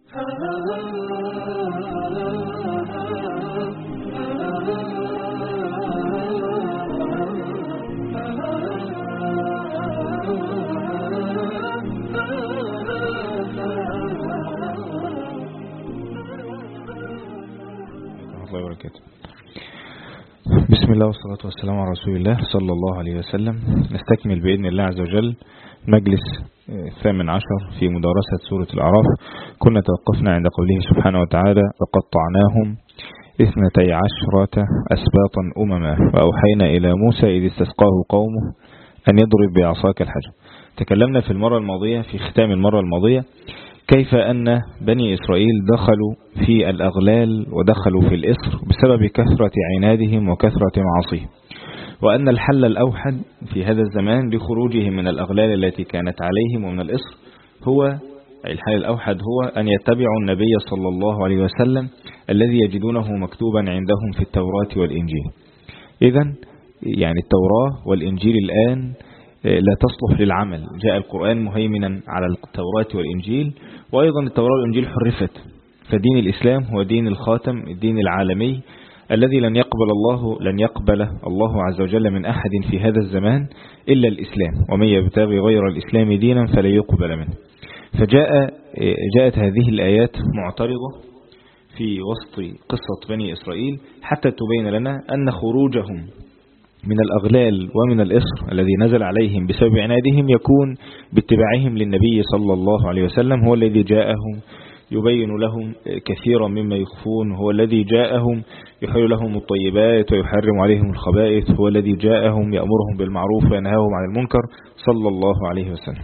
الله وبركاته. بسم الله والصلاة والسلام على رسول الله صلى الله عليه وسلم. نستكمل بإذن الله عز وجل مجلس 18 في مدارسة سورة الأعراف. كنا توقفنا عند قوله سبحانه وتعالى: وقطعناهم 12 أسباطا أمما وأوحينا إلى موسى إذ استسقاه قومه أن يضرب بعصاك الحجر. تكلمنا في المرة الماضية، في ختام المرة الماضية، كيف أن بني إسرائيل دخلوا في الأغلال ودخلوا في الإسر بسبب كثرة عنادهم وكثرة معاصيهم، وأن الحل الأوحد في هذا الزمان لخروجهم من الأغلال التي كانت عليهم ومن الإسر هو الحل الأوحد هو أن يتبعوا النبي صلى الله عليه وسلم الذي يجدونه مكتوبا عندهم في التوراة والإنجيل. إذن يعني التوراة والإنجيل الآن لا تصلح للعمل. جاء القرآن مهيمنا على التوراة والإنجيل، وأيضا التوراة والإنجيل حرفت، فدين الإسلام هو دين الخاتم، الدين العالمي الذي لن يقبل الله عز وجل من أحد في هذا الزمان إلا الإسلام، ومن يبتغي غير الإسلام دينا فلا يقبل منه. فجاءت هذه الآيات معترضة في وسط قصة بني إسرائيل حتى تبين لنا أن خروجهم من الأغلال ومن الإسر الذي نزل عليهم بسبب عنادهم يكون باتباعهم للنبي صلى الله عليه وسلم. هو الذي جاءهم يبين لهم كثيرا مما يخفون، هو الذي جاءهم يحل لهم الطيبات ويحرم عليهم الخبائث، هو الذي جاءهم يأمرهم بالمعروف وينهاهم عن المنكر صلى الله عليه وسلم.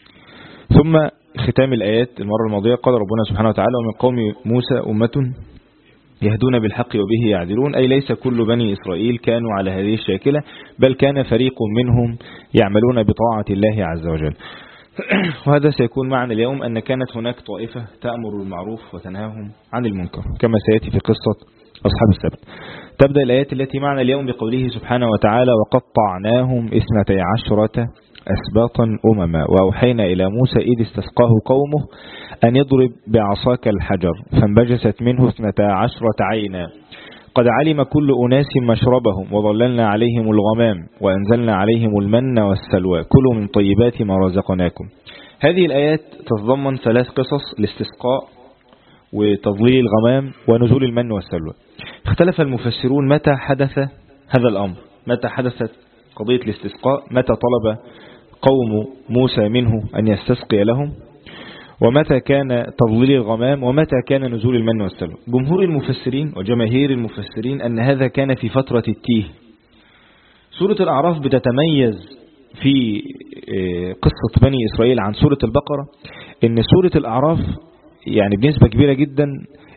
ثم ختام الآيات المرة الماضية قال ربنا سبحانه وتعالى: ومن قوم موسى أمة يهدون بالحق وبه يعدلون، أي ليس كل بني إسرائيل كانوا على هذه الشاكلة، بل كان فريق منهم يعملون بطاعة الله عز وجل. وهذا سيكون معنى اليوم أن كانت هناك طائفة تأمر بالمعروف وتنهاهم عن المنكر كما سيأتي في قصة أصحاب السبت. تبدأ الآيات التي معنى اليوم بقوله سبحانه وتعالى: وقطعناهم 12 أسباطا أمما وأوحينا إلى موسى إذ استسقاه قومه أن يضرب بعصاك الحجر فانبجست منه 12 عينا قد علم كل أناس مشربهم وظللنا عليهم الغمام وأنزلنا عليهم المن والسلوى كلوا من طيبات ما رزقناكم. هذه الآيات تتضمن 3 قصص: الاستسقاء وتظليل الغمام ونزول المن والسلوى. اختلف المفسرون متى حدث هذا الأمر، متى حدثت قضية الاستسقاء، متى طلب قوم موسى منه أن يستسقي لهم، ومتى كان تظليل الغمام، ومتى كان نزول المن والسلوى. جمهور المفسرين وجماهير المفسرين أن هذا كان في فترة التيه. سورة الأعراف بتتميز في قصة بني إسرائيل عن سورة البقرة أن سورة الأعراف يعني بنسبة كبيرة جدا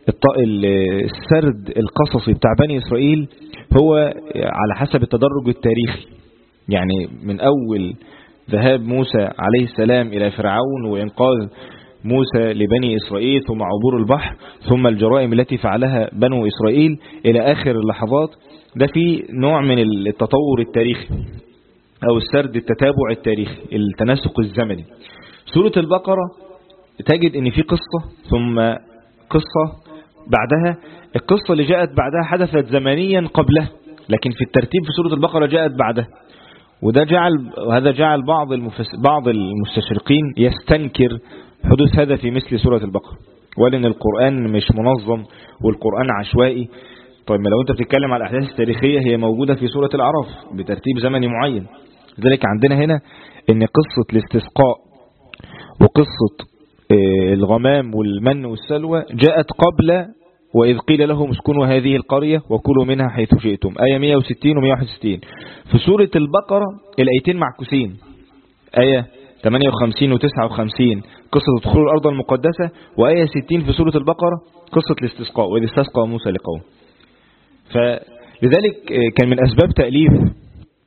السرد القصصي بتاع بني إسرائيل هو على حسب التدرج التاريخي، يعني من أول ذهاب موسى عليه السلام إلى فرعون وإنقاذ موسى لبني إسرائيل، ثم عبور البحر، ثم الجرائم التي فعلها بنو إسرائيل إلى آخر اللحظات. ده في نوع من التطور التاريخي أو السرد التتابع التاريخي، التناسق الزمني. سورة البقرة تجد أن في قصة ثم قصة بعدها، القصة اللي جاءت بعدها حدثت زمنيا قبلها، لكن في الترتيب في سورة البقرة جاءت بعدها. وهذا جعل بعض المستشرقين يستنكر حدوث هذا في مثل سورة البقرة، ولأن القرآن مش منظم والقرآن عشوائي. طيب ما لو أنت بتتكلم على الأحداث التاريخية هي موجودة في سورة الأعراف بترتيب زمني معين. لذلك عندنا هنا أن قصة الاستسقاء وقصة الغمام والمن والسلوى جاءت قبل وإذ قيل لهم اسكنوا هذه القرية وكلوا منها حيث شئتم، آية 160 و 161. في سورة البقرة الآيتين معكوسين، آية 58 و 59 قصة دخول الأرض المقدسة، وآية 60 في سورة البقرة قصة الاستسقاء وإذ استسقى موسى لقومه. فلذلك كان من أسباب تأليف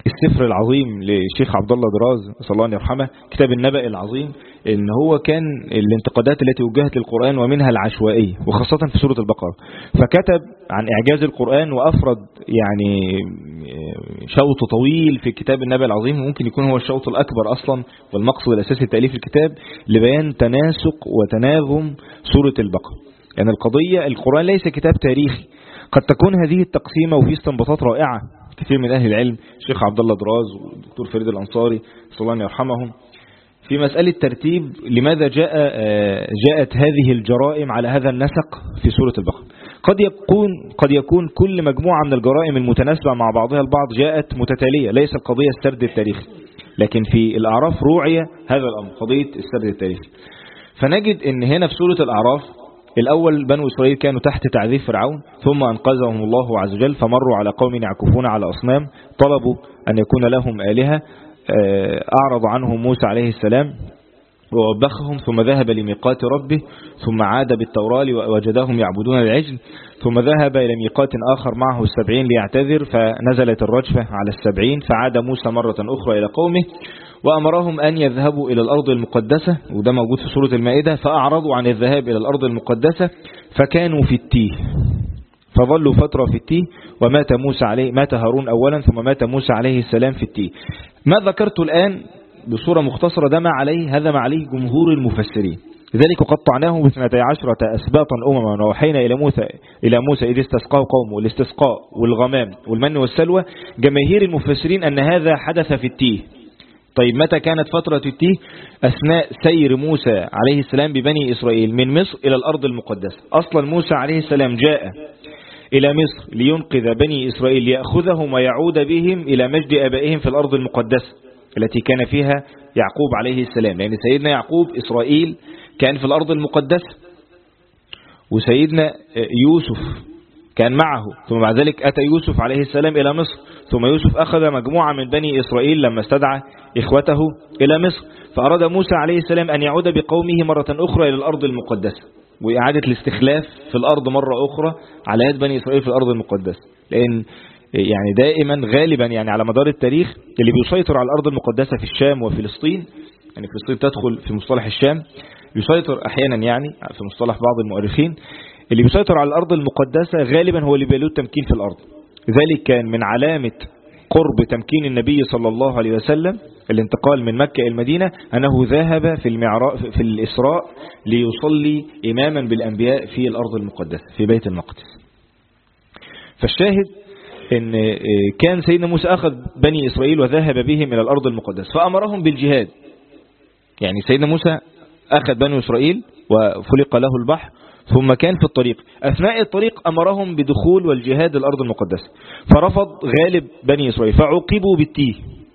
السفر العظيم للشيخ عبد الله دراز صلى الله عليه يرحمه، كتاب النبأ العظيم، ان هو كان الانتقادات التي وجهت للقرآن ومنها العشوائية وخاصة في سورة البقرة، فكتب عن إعجاز القرآن وأفرد يعني شوط طويل في كتاب النبأ العظيم، ممكن يكون هو الشوط الأكبر أصلا والمقصد الأساسي لتأليف الكتاب، لبيان تناسق وتناغم سورة البقرة. يعني القضية القرآن ليس كتاب تاريخي، قد تكون هذه التقسيمة وفي استنباطات رائعة كثير من أهل العلم، الشيخ عبد الله دراز والدكتور فريد الأنصاري صلى الله يرحمهم، في مسألة ترتيب لماذا جاءت هذه الجرائم على هذا النسق في سورة البقرة. قد يكون كل مجموعة من الجرائم المتناسبة مع بعضها البعض جاءت متتالية، ليس القضية السرد التاريخي، لكن في الأعراف روعية هذا الأمر، قضية السرد التاريخي. فنجد ان هنا في سورة الأعراف الأول بنو إسرائيل كانوا تحت تعذيب فرعون، ثم أنقذهم الله عز وجل، فمروا على قوم يعكفون على أصنام، طلبوا أن يكون لهم آلهة، أعرض عنهم موسى عليه السلام ووبخهم، ثم ذهب لميقات ربه، ثم عاد بالتوراة ووجدهم يعبدون العجل، ثم ذهب إلى ميقات آخر معه 70 ليعتذر، فنزلت الرجفة على 70، فعاد موسى مرة أخرى إلى قومه وأمرهم أن يذهبوا إلى الأرض المقدسة، وده موجود في سورة المائدة، فأعرضوا عن الذهاب إلى الأرض المقدسة فكانوا في التيه، فظلوا فترة في التيه، مات هارون أولا، ثم مات موسى عليه السلام في التيه. ما ذكرت الآن بصورة مختصرة ده هذا ما عليه جمهور المفسرين، لذلك قطعناه ب12 أسباطا أمما، ووحينا إلى موسى إذ استسقاه قومه، الاستسقاء والغمام والمن والسلوى. جماهير المفسرين أن هذا حدث في التيه. طيب متى كانت فترة التيه؟ أثناء سير موسى عليه السلام ببني إسرائيل من مصر إلى الأرض المقدسة. أصلا موسى عليه السلام جاء إلى مصر لينقذ بني إسرائيل، ليأخذهم ويعود بهم إلى مجد آبائهم في الأرض المقدسة التي كان فيها يعقوب عليه السلام، لأن سيدنا يعقوب إسرائيل كان في الأرض المقدسة، وسيدنا يوسف كان معه، ثم بعد ذلك أتى يوسف عليه السلام إلى مصر، ثم يوسف أخذ مجموعة من بني إسرائيل لما استدعى إخوته إلى مصر، فأراد موسى عليه السلام أن يعود بقومه مرة أخرى إلى الأرض المقدسة، وإعادة الاستخلاف في الأرض مرة أخرى على يد بني إسرائيل في الأرض المقدسة. لأن يعني دائما غالبا يعني على مدار التاريخ اللي بيسيطر على الأرض المقدسة في الشام وفلسطين، يعني فلسطين تدخل في مصطلح الشام، يسيطر أحيانا يعني في مصطلح بعض المؤرخين، اللي بيسيطر على الأرض المقدسة غالبا هو اللي بيلود تمكين في الأرض. ذلك كان من علامة قرب تمكين النبي صلى الله عليه وسلم الانتقال من مكة إلى المدينة أنه ذهب في الإسراء ليصلي إماما بالأنبياء في الأرض المقدسة في بيت المقدس. فالشاهد ان كان سيدنا موسى أخذ بني إسرائيل وذهب بهم إلى الأرض المقدسة فأمرهم بالجهاد. يعني سيدنا موسى أخذ بني إسرائيل وفلق له البحر، ثم كان في الطريق، أثناء الطريق أمرهم بدخول والجهاد الأرض المقدسة، فرفض غالب بني إسرائيل فعوقبوا بالتيه.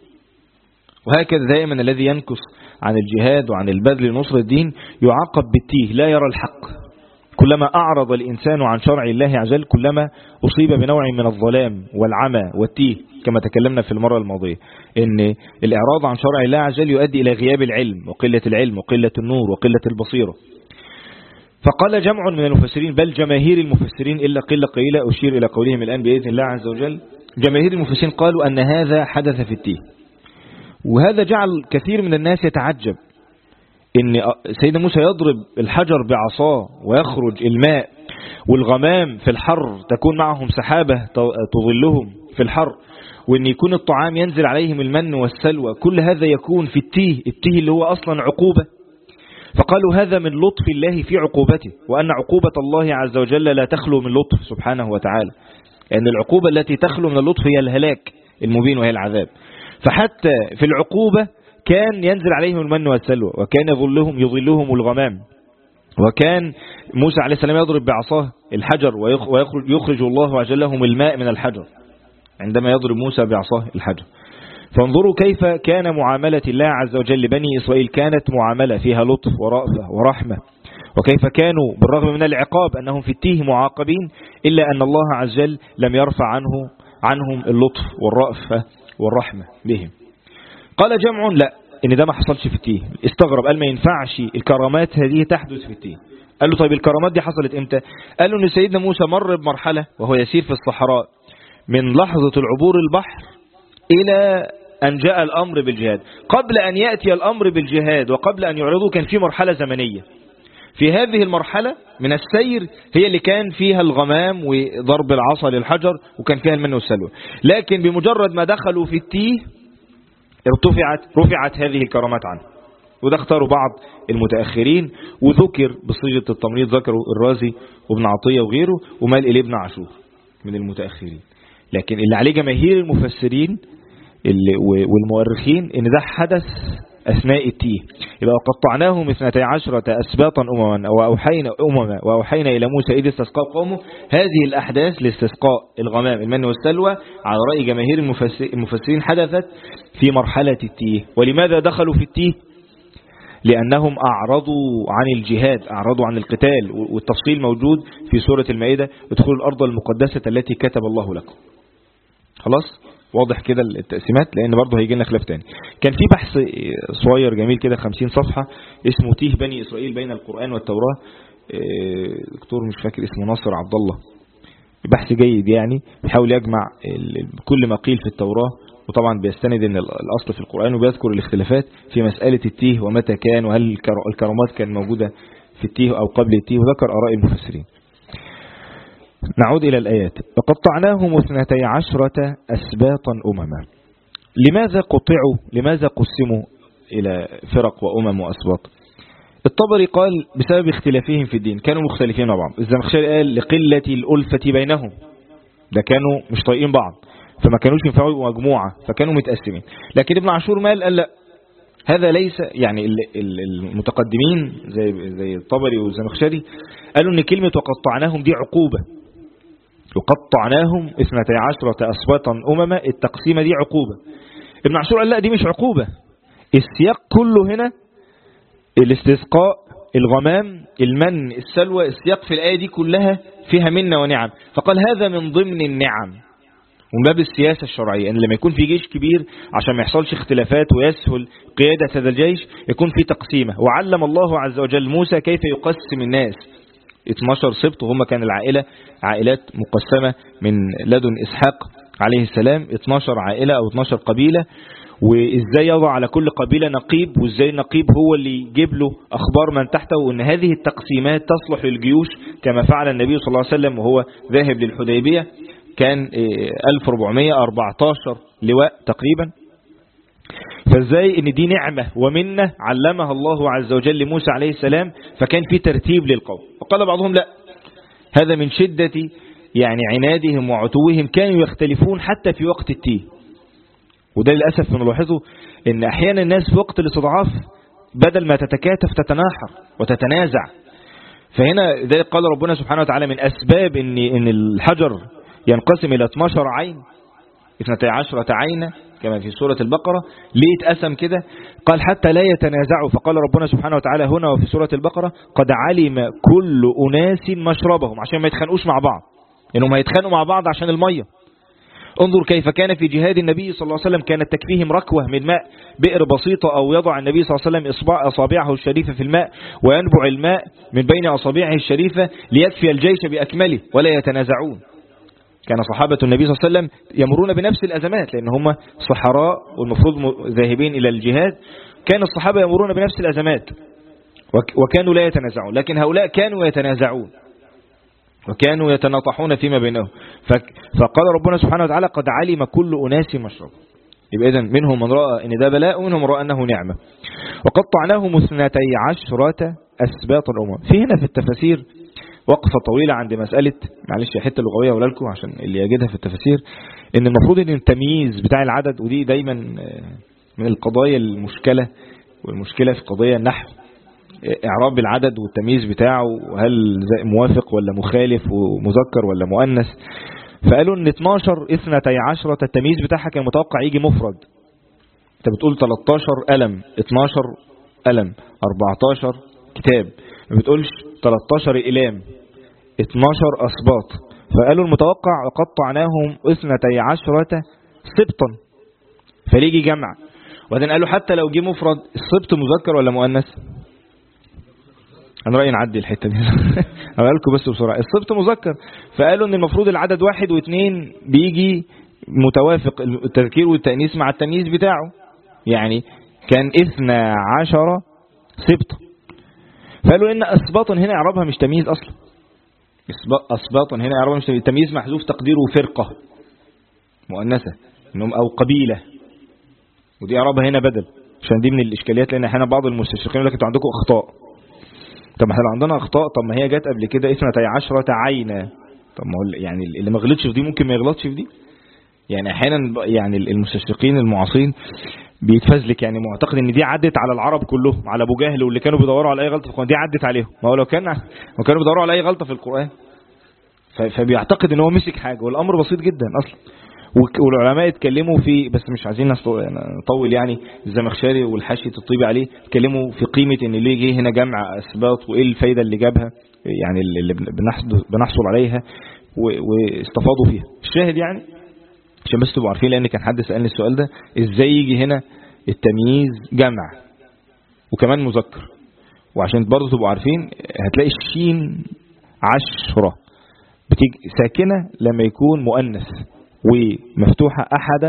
وهكذا دائما الذي ينكس عن الجهاد وعن البذل لنصر الدين يعاقب بالتيه، لا يرى الحق. كلما أعرض الإنسان عن شرع الله عز وجل كلما أصيب بنوع من الظلام والعمى والتيه، كما تكلمنا في المرة الماضية إن الإعراض عن شرع الله عز وجل يؤدي إلى غياب العلم وقلة العلم وقلة النور وقلة البصيرة. فقال جمع من المفسرين بل جماهير المفسرين إلا قلة قليلة أشير إلى قولهم الآن بإذن الله عز وجل، جماهير المفسرين قالوا أن هذا حدث في التيه. وهذا جعل كثير من الناس يتعجب إن سيدنا موسى يضرب الحجر بعصاه ويخرج الماء، والغمام في الحر تكون معهم سحابة تظلهم في الحر، وإن يكون الطعام ينزل عليهم المن والسلوى، كل هذا يكون في التيه اللي هو أصلا عقوبة. فقالوا هذا من لطف الله في عقوبته، وأن عقوبة الله عز وجل لا تخلو من لطف سبحانه وتعالى، لأن العقوبة التي تخلو من اللطف هي الهلاك المبين وهي العذاب. فحتى في العقوبة كان ينزل عليهم المن والسلوى، وكان يظلهم الغمام، وكان موسى عليه السلام يضرب بعصاه الحجر ويخرج الله عز وجل لهم الماء من الحجر عندما يضرب موسى بعصاه الحجر. فانظروا كيف كان معاملة الله عز وجل لبني إسرائيل، كانت معاملة فيها لطف ورأفة ورحمة، وكيف كانوا بالرغم من العقاب أنهم في التيه معاقبين إلا أن الله عز وجل لم يرفع عنهم اللطف والرأفة والرحمة بهم. قال جمع لا، إن ده ما حصلش في التيه، استغرب، قال ما ينفعش الكرامات هذه تحدث في التيه. قال له طيب الكرامات دي حصلت امتى؟ قال له ان سيدنا موسى مر بمرحلة وهو يسير في الصحراء من لحظة العبور البحر إلى أن جاء الأمر بالجهاد. قبل أن يأتي الأمر بالجهاد وقبل أن يعرضوا كان في مرحلة زمنية. في هذه المرحلة من السير هي اللي كان فيها الغمام وضرب العصا للحجر وكان فيها المن والسلوى. لكن بمجرد ما دخلوا في التيه رفعت هذه الكرامات عنه. وده اختاروا بعض المتأخرين وذكر بصيغة التمريض، ذكروا الرازي وابن عطية وغيره، ومال إليه ابن عاشور من المتأخرين. لكن اللي عليه جماهير المفسرين والمؤرخين ان ده حدث أثناء التيه. يبقى قطعناهم 12 أسباطا أمما وأوحينا إلى موسى إذ استسقى قومه. هذه الأحداث لاستسقاء الغمام المن والسلوى على رأي جماهير المفسرين حدثت في مرحلة التيه. ولماذا دخلوا في التيه؟ لأنهم أعرضوا عن الجهاد، أعرضوا عن القتال، والتفصيل موجود في سورة المائدة: ادخلوا الأرض المقدسة التي كتب الله لكم. خلاص واضح كده التقسيمات، لأن برضه هيجي لنا خلاف تاني. كان في بحث صغير جميل كده 50 صفحة اسمه تيه بني إسرائيل بين القرآن والتوراة، دكتور مش فاكر اسمه ناصر عبد الله. بحث جيد يعني، بيحاول يجمع كل ما قيل في التوراة، وطبعا بيستند ان الأصل في القرآن، وبيذكر الاختلافات في مسألة التيه ومتى كان، وهل الكرامات كان موجودة في التيه أو قبل التيه، وذكر آراء المفسرين. نعود إلى الآيات: وقطعناهم 12 أسباطا أمما. لماذا قطعوا؟ لماذا قسموا إلى فرق وأمم وأسباط؟ الطبري قال بسبب اختلافهم في الدين، كانوا مختلفين مع بعض. الزمخشري قال لقلة الألفة بينهم، ده كانوا مش طايقين بعض فما كانوش ينفعوا مجموعة فكانوا متقسمين. لكن ابن عاشور قال لا، هذا ليس يعني المتقدمين زي الطبري والزمخشري قالوا ان كلمة وقطعناهم دي عقوبة. وقطعناهم 12 أسباطا أمما، التقسيمة دي عقوبة. ابن عاشور قال لا، دي مش عقوبة، السياق كله هنا الاستسقاء، الغمام، المن، السلوى، السياق في الآية دي كلها فيها منة ونعم. فقال هذا من ضمن النعم ومن باب السياسة الشرعية، ان لما يكون في جيش كبير عشان ما يحصلش اختلافات ويسهل قيادة هذا الجيش يكون في تقسيمة. وعلم الله عز وجل موسى كيف يقسم الناس. 12 سبط، وهم كان العائلة عائلات مقسمة من لدن إسحاق عليه السلام، 12 عائلة أو 12 قبيلة، وإزاي يضع على كل قبيلة نقيب، وإزاي النقيب هو اللي يجيب له أخبار من تحته، وإن هذه التقسيمات تصلح للجيوش كما فعل النبي صلى الله عليه وسلم وهو ذاهب للحديبية. كان 1414 لواء تقريبا. فازاي ان دي نعمة ومنة علمها الله عز وجل لموسى عليه السلام، فكان في ترتيب للقوم. وقال بعضهم لا، هذا من شدة يعني عنادهم وعتوهم، كانوا يختلفون حتى في وقت التيه. وده للأسف بنلاحظه ان احيانا الناس في وقت الاستضعاف بدل ما تتكاتف تتناحر وتتنازع. فهنا ذلك قال ربنا سبحانه وتعالى من اسباب ان الحجر ينقسم الى 12 عين، 12 عين كما في سورة البقرة. ليه اتقسم كده؟ قال حتى لا يتنازعوا. فقال ربنا سبحانه وتعالى هنا وفي سورة البقرة قد علم كل أناس مشربهم، عشان ما يتخانقوش مع بعض، إنهم هيتخانقوا مع بعض عشان المية. انظر كيف كان في جهاد النبي صلى الله عليه وسلم، كانت تكفيهم ركوة من ماء، بئر بسيطة، أو يضع النبي صلى الله عليه وسلم أصابعه الشريفة في الماء وينبع الماء من بين أصابعه الشريفة ليكفي الجيش بأكمله ولا يتنازعون. كان صحابة النبي صلى الله عليه وسلم يمرون بنفس الأزمات، لأن هم صحراء والمفروض ذاهبين إلى الجهاد. كان الصحابة يمرون بنفس الأزمات وكانوا لا يتنازعون، لكن هؤلاء كانوا يتنازعون وكانوا يتناطحون فيما بينهم. فقال ربنا سبحانه وتعالى قد علم كل أناس مشرب. يبقى إذن منهم من رأى أن ده بلاء ومنهم من رأى أنه نعمة. وقطعناهم 12 أسباط الأمم. في هنا في التفاسير وقفة طويلة عند مسألة، معلش حتة لغوية ولا لكم عشان اللي يجدها في التفاسير، ان المفروض ان التمييز بتاع العدد، ودي دايما من القضايا المشكلة، والمشكلة في قضية النحو، اعراب العدد والتمييز بتاعه، وهل موافق ولا مخالف ومذكر ولا مؤنث. فقالوا ان 12 التمييز بتاعها كان متوقع يجي مفرد. انت بتقول 13 قلم، 12 قلم، 14 كتاب، ما بتقولش 13 إلام، 12 أسباط. فقالوا المتوقع قطعناهم 12 سبطا، فليجي جمع. وبعدين قالوا حتى لو جه مفرد، السبط مذكر ولا مؤنث؟ أنا رأيي نعدي الحتة دي أقول لكم بس بسرعة. السبط مذكر، فقالوا ان المفروض العدد 1 و2 بيجي متوافق التذكير والتأنيث مع التمييز بتاعه، يعني كان 12 سبط. فقالوا إن أسباطا هنا إعرابها مش تمييز أصلا، أسباطا هنا إعرابها مش تمييز، تمييز محذوف تقديره فرقة مؤنثة إنهم أو قبيلة، ودي إعرابها هنا بدل، عشان دي من الإشكاليات، لأن أحيانا بعض المستشرقين يقول لك أنتوا عندكم أخطاء. طب ما احنا عندنا أخطاء، طب ما هي جت قبل كده 12 عينا، طب ما هو يعني اللي ما غلطش في دي ممكن ما يغلطش في دي. يعني أحيانا يعني المستشرقين المعاصرين بيتفزلك، يعني معتقد ان دي عدت على العرب كلهم، على ابو جهل واللي كانوا بيدوروا على اي غلطه في القران، دي عدت عليهم. ما هو لو كانوا بيدوروا على اي غلطه في القران، فبيعتقد ان هو مسك حاجه، والامر بسيط جدا اصلا. والعلماء اتكلموا في، بس مش عايزين نطول، يعني الزمخشري والحاشية الطيبي عليه اتكلموا في قيمه ان ليه جه هنا جمع اسباط، وايه الفايده اللي جابها، يعني اللي بنحصل عليها واستفاضوا فيها. الشاهد يعني عشان بس تبقوا عارفين، لان كان حد سألني السؤال ده، ازاي يجي هنا التمييز جمع وكمان مذكر. وعشان برضه تبقوا عارفين، هتلاقي الشين 10 بتيجي ساكنة لما يكون مؤنث، ومفتوحة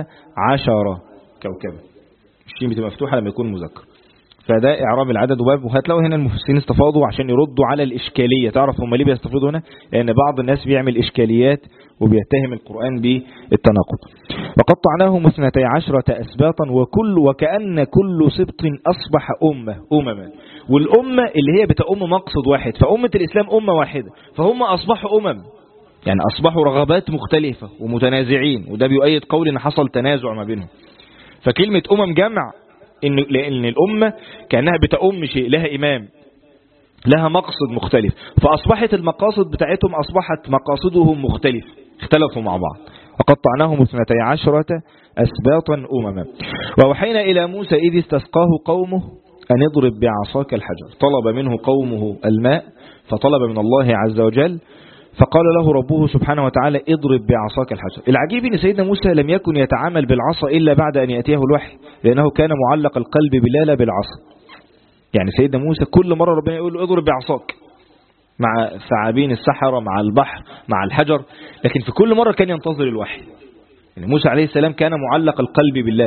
11 كوكبة. الشين بتبقى مفتوحة لما يكون مذكر. فده إعراب العدد وباب. وهتلاقوا هنا المفسرين استفاضوا عشان يردوا على الإشكالية. تعرف هم ليه بيستفيضوا هنا؟ لأن بعض الناس بيعمل إشكاليات وبيتهم القرآن بالتناقض. وقطعناهم 12 أسباطا وكأن كل سبط أصبح أمما. والأمة اللي هي بتأم مقصد واحد، فأمة الإسلام أمة واحدة، فهم أصبحوا يعني أصبحوا رغبات مختلفة ومتنازعين، وده بيؤيد قول إن حصل تنازع ما بينهم. فكلمة جمع لأن الأمة كأنها بتأم شيء، لها إمام، لها مقصد مختلف، فأصبحت المقاصد بتاعتهم أصبحت مقاصدهم مختلف، اختلفوا مع بعض. وقطعناهم 12 أسباطا أمما. ووحينا إلى موسى إذ استسقاه قومه أن اضرب بعصاك الحجر. طلب منه قومه الماء، فطلب من الله عز وجل، فقال له ربه سبحانه وتعالى اضرب بعصاك الحجر. العجيب ان سيدنا موسى لم يكن يتعامل بالعصا إلا بعد أن يأتيه الوحي، لأنه كان معلق القلب بلا بالعصا. يعني سيدنا موسى كل مرة ربنا يقول له اضرب بعصاك، مع ثعابين السحرة، مع البحر، مع الحجر، لكن في كل مرة كان ينتظر الوحي. يعني موسى عليه السلام كان معلق القلب بالله،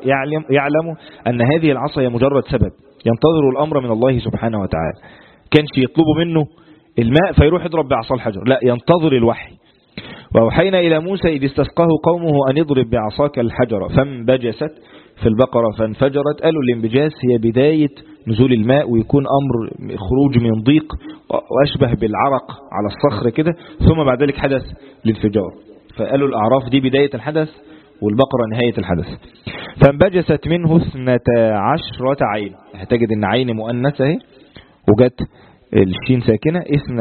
يعلم أن هذه العصا هي مجرد سبب، ينتظر الأمر من الله سبحانه وتعالى. كانش يطلب منه الماء فيروح يضرب بعصا الحجر، لا، ينتظر الوحي. وأوحينا إلى موسى إذ استسقاه قومه أن يضرب بعصاك الحجر فانبجست. في البقرة فانفجرت، قالوا الانبجاس هي بداية نزول الماء، ويكون أمر خروج من ضيق وأشبه بالعرق على الصخر كده، ثم بعد ذلك حدث الانفجار. فقالوا الأعراف دي بداية الحدث، والبقرة نهاية الحدث. فانبجست منه 12 عين. هتجد ان عين مؤنثة اهي، وجت الشين ساكنة،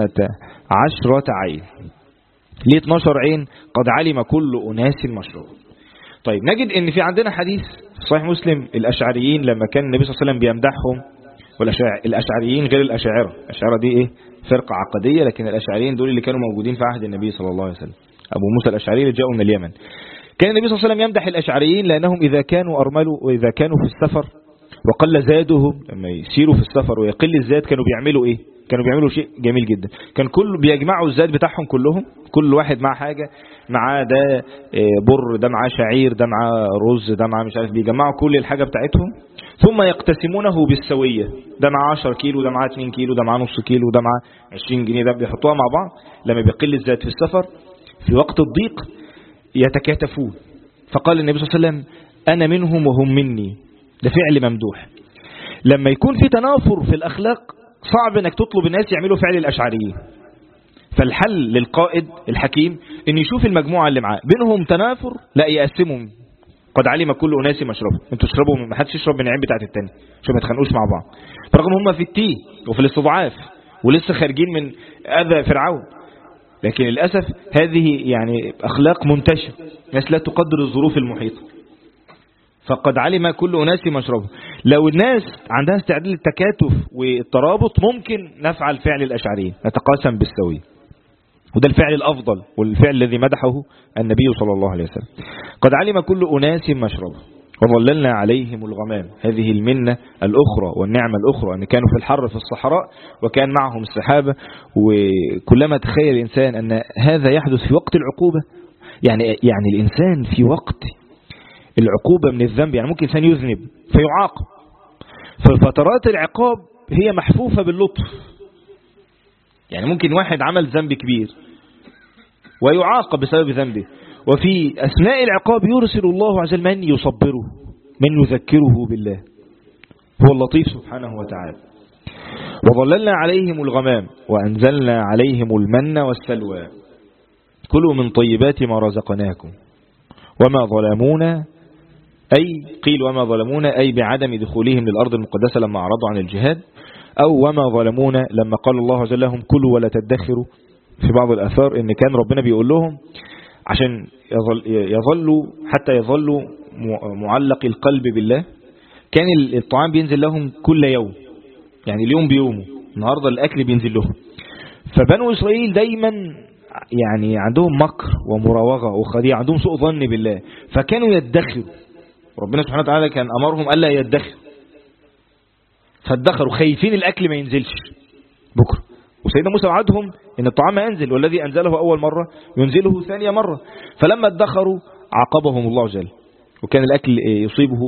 12 عين. ليه 12 عين؟ قد علم كل أناس مشروب. طيب نجد ان في عندنا حديث في صحيح مسلم، الأشعريين لما كان النبي صلى الله عليه وسلم بيمدحهم، والأشعريين غير الأشاعرة. الأشاعرة دي ايه؟ فرقة عقدية، لكن الأشعريين دول اللي كانوا موجودين في عهد النبي صلى الله عليه وسلم، أبو موسى الأشعري اللي جاءوا من اليمن. كان النبي صلى الله عليه وسلم يمدح الأشعريين لأنهم إذا كانوا أرملوا، وإذا كانوا في السفر وقل زادهم، لما يسيروا في السفر ويقل الزاد، كانوا بيعملوا إيه؟ كانوا بيعملوا شيء جميل جدا. كان كل بيجمعوا الزاد بتاعهم كلهم، كل واحد مع حاجة، معاه ده بر، ده معاه شعير، ده معاه رز، ده معاه مش عارف، بيجمعوا كل الحاجة بتاعتهم، ثم يقتسمونه بالسوية. ده معاه 10 كيلو، ده معاه 2 كيلو، ده معاه نص كيلو، ده معاه 20 جنيه، ده بيحطوها مع بعض. لما بيقل الزاد في السفر في وقت الضيق يتكاتفون. فقال النبي صلى الله عليه وسلم أنا منهم وهم مني. ده فعل ممدوح. لما يكون في تنافر في الأخلاق صعب أنك تطلب الناس يعملوا فعل الأشعريين. فالحل للقائد الحكيم أن يشوف المجموعة اللي معاه بينهم تنافر، لا يقسمهم. قد علم كل أناس مشربهم، انتوا تشربوا، ما حدش يشرب من العين بتاعت التاني عشان ما يتخانقوش مع بعض، برغم هم في التيه وفي الاستضعاف ولسه خارجين من أذى فرعون. لكن للأسف هذه يعني أخلاق منتشرة، الناس لا تقدر الظروف المحيطة. فقد علم كل أناس مشربه. لو الناس عندها استعداد للتكاتف والترابط ممكن نفعل فعل الأشعريين، نتقاسم بالسوية، وده الفعل الأفضل والفعل الذي مدحه النبي صلى الله عليه وسلم. قد علم كل أناس مشربه وظللنا عليهم الغمام. هذه المنة الأخرى والنعمة الأخرى أن كانوا في الحر في الصحراء وكان معهم السحابة. وكلما تخيل الإنسان أن هذا يحدث في وقت العقوبة، يعني الإنسان في وقت العقوبة من الذنب، يعني ممكن إنسان يذنب فيعاقب، ففترات العقاب هي محفوفة باللطف. يعني ممكن واحد عمل ذنب كبير ويعاقب بسبب ذنبه، وفي أثناء العقاب يرسل الله عز وجل من يصبره، من يذكره بالله، هو اللطيف سبحانه وتعالى. وظللنا عليهم الغمام وأنزلنا عليهم المن والسلوى كلوا من طيبات ما رزقناكم وما ظلمونا، أي قيل وما ظلمونا أي بعدم دخولهم للأرض المقدسة لما أعرضوا عن الجهاد، أو وما ظلمونا لما قال الله عز وجل لهم كلوا ولا تدخروا. في بعض الآثار إن كان ربنا بيقول لهم عشان يظلوا حتى يظلوا معلق القلب بالله، كان الطعام بينزل لهم كل يوم، يعني اليوم بيومه، النهاردة الأكل بينزل لهم. فبنو إسرائيل دايما يعني عندهم مكر ومراوغة وخديعة، عندهم سوء ظن بالله، فكانوا يدخروا. ربنا سبحانه وتعالى كان أمرهم ألا يدخروا، فادخروا خايفين الأكل ما ينزلش بكرة. وسيدنا موسى وعدهم إن الطعام ينزل، والذي أنزله أول مرة ينزله ثانية مرة. فلما ادخروا عاقبهم الله جل، وكان الأكل يصيبه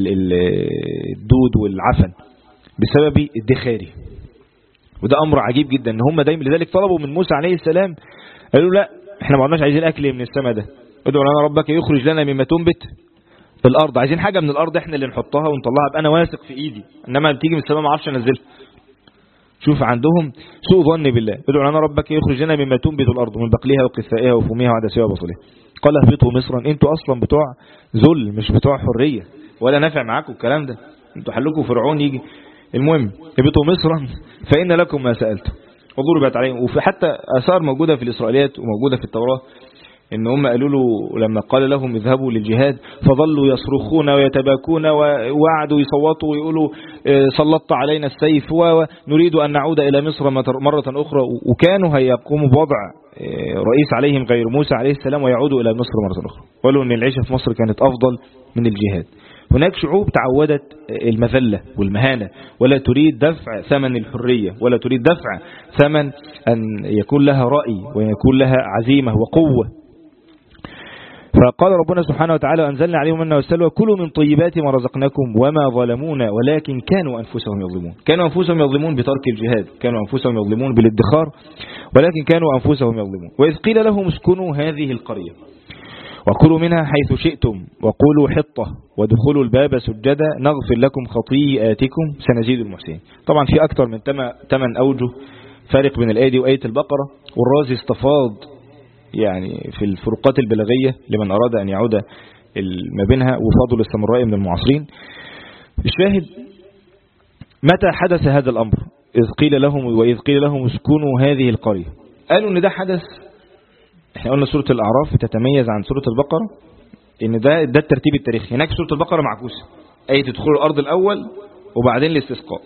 الدود والعفن بسبب الدخاري. وده أمر عجيب جدا إن هم دايما لذلك طلبوا من موسى عليه السلام، قالوا لا احنا ما عدناش عايزين أكل من السماء ده، ادعوا لنا ربك يخرج لنا مما تنبت الأرض، عايزين حاجة من الأرض احنا اللي نحطها ونطلعها، بقى أنا واثق في إيدي، إنما بتيجي من السماء ما اعرفش انزلها. شوف عندهم سوء ظن بالله. ادعوا لنا ربك يخرج لنا مما تنبت الأرض من بقلها وقثائها وفومها وعدسها وبصلها. قال اهبطوا مصرا، انتوا أصلا بتوع ذل مش بتوع حرية، ولا نافع معاكم الكلام ده، انتوا حلكم فرعون يجي. المهم اهبطوا مصرا فإن لكم ما سألتم وضربت عليهم. وفي حتى آثار موجودة في الإسرائيليات وموجودة في التوراة إن هم قالوا له لما قال لهم اذهبوا للجهاد فظلوا يصرخون ويتباكون ووعدوا يصوتوا ويقولوا سلطت علينا السيف ونريد أن نعود إلى مصر مرة أخرى. وكانوا هيقوموا بوضع رئيس عليهم غير موسى عليه السلام ويعودوا إلى مصر مرة أخرى، قالوا أن العيشة في مصر كانت أفضل من الجهاد. هناك شعوب تعودت المذلة والمهانة ولا تريد دفع ثمن الحرية، ولا تريد دفع ثمن أن يكون لها رأي ويكون لها عزيمة وقوة. فقال ربنا سبحانه وتعالى أنزلنا عليهم المن والسلوى كلوا من طيبات ما رزقناكم وما ظلمونا ولكن كانوا أنفسهم يظلمون. كانوا أنفسهم يظلمون بترك الجهاد، كانوا أنفسهم يظلمون بالادخار، ولكن كانوا أنفسهم يظلمون. وإذ قيل لهم اسكنوا هذه القرية وكلوا منها حيث شئتم وقولوا حطة وادخلوا الباب سجدا نغفر لكم خطيئاتكم سنزيد المحسنين. طبعا في أكثر من 8 أوجه فارق بين الآية دي وآية البقرة، والرازي استفاض يعني في الفروقات البلاغية لمن أراد أن يعود ما بينها، وفاضل السامرائي من المعاصرين. الشاهد متى حدث هذا الأمر؟ وإذ قيل لهم اسكنوا هذه القرية. قالوا أن ده حدث، احنا قلنا سورة الأعراف تتميز عن سورة البقرة ان ده الترتيب التاريخي. هناك سورة البقرة معكوسة، أي تدخلوا الأرض الأول وبعدين الاستسقاء.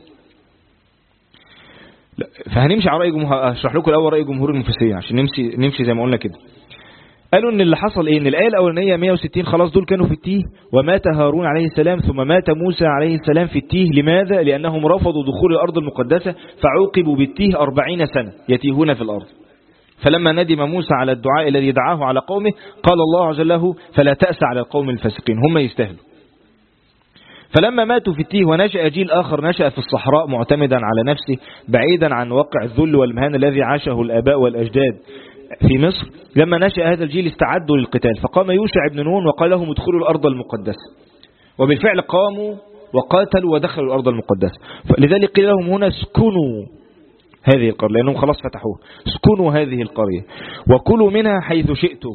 فهنمشي على رأي جمهور، هشرح لكم الأول رأي جمهور المفسرين عشان نمشي زي ما قلنا كده. قالوا ان اللي حصل ايه، ان الآية الأولانية 160 خلاص دول كانوا في التيه، ومات هارون عليه السلام ثم مات موسى عليه السلام في التيه. لماذا؟ لأنهم رفضوا دخول الأرض المقدسة فعوقبوا بالتيه 40 سنة يتيهون في الأرض. فلما ندم موسى على الدعاء الذي دعاه على قومه قال الله عز وجل فلا تأس على القوم الفاسقين، هم يستاهلوا. فلما ماتوا في التيه ونشأ جيل آخر نشأ في الصحراء معتمدا على نفسه بعيدا عن واقع الذل والمهانة الذي عاشه الآباء والأجداد في مصر. لما نشأ هذا الجيل استعدوا للقتال، فقام يوشع بن نون وقال لهم ادخلوا الأرض المقدسة، وبالفعل قاموا وقاتلوا ودخلوا الأرض المقدسة. لذلك قيل لهم هنا اسكنوا هذه القرية، لأنهم خلاص فتحوها. اسكنوا هذه القرية وكلوا منها حيث شئتم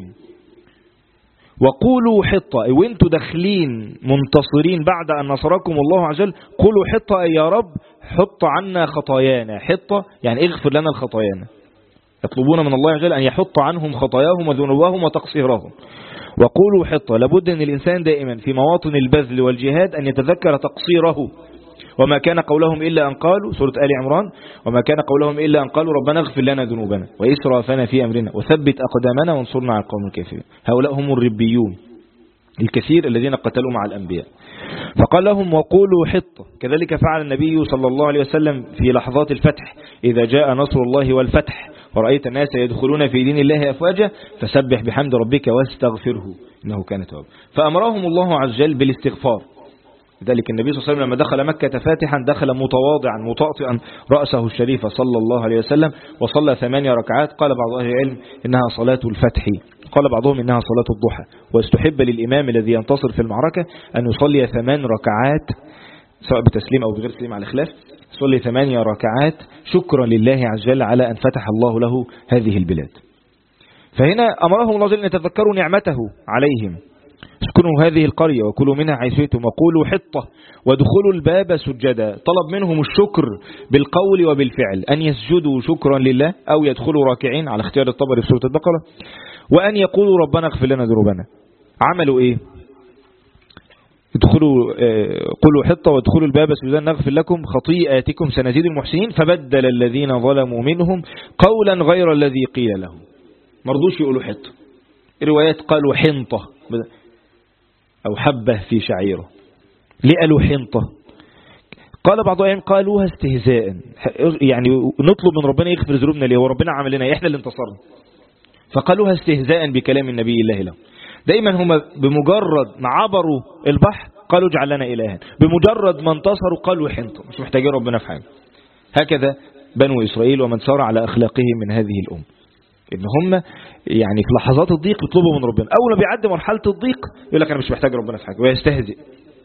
وقولوا حطة، وانتوا داخلين منتصرين بعد أن نصركم الله عز وجل قولوا حطة، أي يا رب حط عنا خطايانا. حطة يعني اغفر لنا الخطايانا، يطلبون من الله عز وجل أن يحط عنهم خطاياهم وذنوبهم وتقصيرهم. وقولوا حطة، لابد أن الإنسان دائما في مواطن البذل والجهاد أن يتذكر تقصيره. وما كان قولهم إلا أن قالوا، سورة آل عمران، وما كان قولهم إلا أن قالوا ربنا اغفر لنا ذنوبنا وإسرافنا في أمرنا وثبت أقدامنا وانصرنا على القوم الكافرين. هؤلاء هم الربيون، الكثير الذين قتلوا مع الأنبياء. فقال لهم وقولوا حطة. كذلك فعل النبي صلى الله عليه وسلم في لحظات الفتح، إذا جاء نصر الله والفتح ورأيت الناس يدخلون في دين الله أفواجا فسبح بحمد ربك واستغفره إنه كان توابا. فأمرهم الله عز وجل بالاستغفار. ذلك النبي صلى الله عليه وسلم لما دخل مكة فاتحا دخل متواضعا مطأطئا رأسه الشريف صلى الله عليه وسلم وصلى 8 ركعات. قال بعض أهل العلم إنها صلاة الفتح، قال بعضهم إنها صلاة الضحى. واستحب للإمام الذي ينتصر في المعركة أن يصلي 8 ركعات سواء بتسليم أو بغير تسليم على خلاف، يصلي 8 ركعات شكرا لله عز وجل على أن فتح الله له هذه البلاد. فهنا أمرهم الله عز وجل أن يتذكروا نعمته عليهم. اسكنوا هذه القرية وكلوا منها حيث شئتم وقولوا حطة وادخلوا الباب سجدا. طلب منهم الشكر بالقول وبالفعل، أن يسجدوا شكرا لله أو يدخلوا راكعين على اختيار الطبري في سورة البقرة، وأن يقولوا ربنا اغفر لنا ذنوبنا. عملوا إيه؟ قولوا حطة وادخلوا الباب سجدا نغفر لكم خطيئاتكم سنزيد المحسنين. فبدل الذين ظلموا منهم قولا غير الذي قيل لهم. مرضوش يقولوا حطة، روايات قالوا حنطة أو حبة في شعيره. ليه قالوا حنطة؟ قال بعض العلماء قالوها استهزاء، يعني نطلب من ربنا يغفر ذنوبنا ليه وربنا عمل لنا احنا اللي انتصرنا، فقالوها استهزاء بكلام النبي الله له. دايما هم بمجرد ما عبروا البحر قالوا اجعل لنا إلها، بمجرد ما انتصروا قالوا حنطة، مش محتاجين ربنا في حاجة. هكذا بنو إسرائيل ومن سار على أخلاقهم من هذه الأمة، إن هم يعني في لحظات الضيق يطلبوا من ربنا. أول ما بيعدي مرحلة الضيق يقول لك أنا مش محتاج ربنا في حاجة ويستهزئ.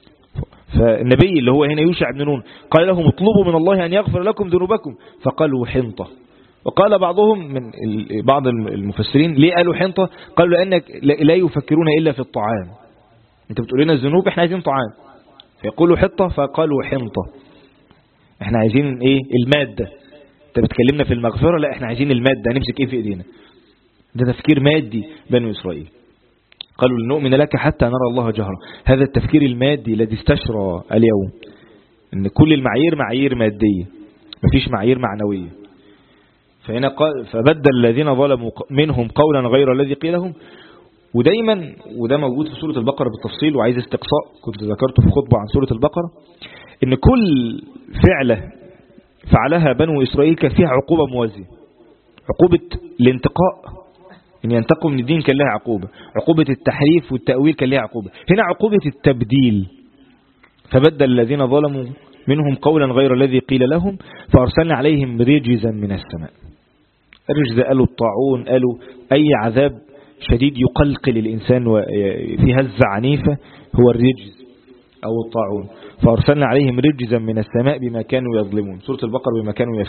فالنبي اللي هو هنا يوشع بن نون قال لهم اطلبوا من الله أن يغفر لكم ذنوبكم فقالوا حنطة. وقال بعضهم من بعض المفسرين ليه قالوا حنطة؟ قالوا لأنك لا يفكرون إلا في الطعام. انت بتقول لنا الذنوب احنا عايزين طعام، فيقولوا حطة فقالوا حنطة، احنا عايزين ايه؟ المادة. انت بتكلمنا في المغفرة، لا احنا عايزين المادة، هنمسك ايه في ايدينا؟ ده تفكير مادي بنو إسرائيل. قالوا لنؤمن لك حتى نرى الله جهرا. هذا التفكير المادي الذي استشرى اليوم، ان كل المعايير معايير مادية، مفيش معايير معنوية. فهنا قال فبدل الذين ظلموا منهم قولا غير الذي قيل لهم. ودايما وده موجود في سورة البقرة بالتفصيل، وعايز استقصاء كنت ذكرته في خطبة عن سورة البقرة، ان كل فعلة فعلها بنو إسرائيل كان فيها عقوبة موازية. عقوبة الانتقاء، ان ينتقوا من الدين كان لها عقوبة، عقوبة التحريف والتأويل كان لها عقوبة، هنا عقوبة التبديل. فبدل الذين ظلموا منهم قولا غير الذي قيل لهم فأرسلنا عليهم رجزا من السماء. الرجز قالوا الطاعون، قالوا أي عذاب شديد يقلقل الإنسان وفي هزة عنيفة هو الرجز أو الطاعون. فأرسلنا عليهم رجزا من السماء بما كانوا يظلمون. سورة البقرة بما كانوا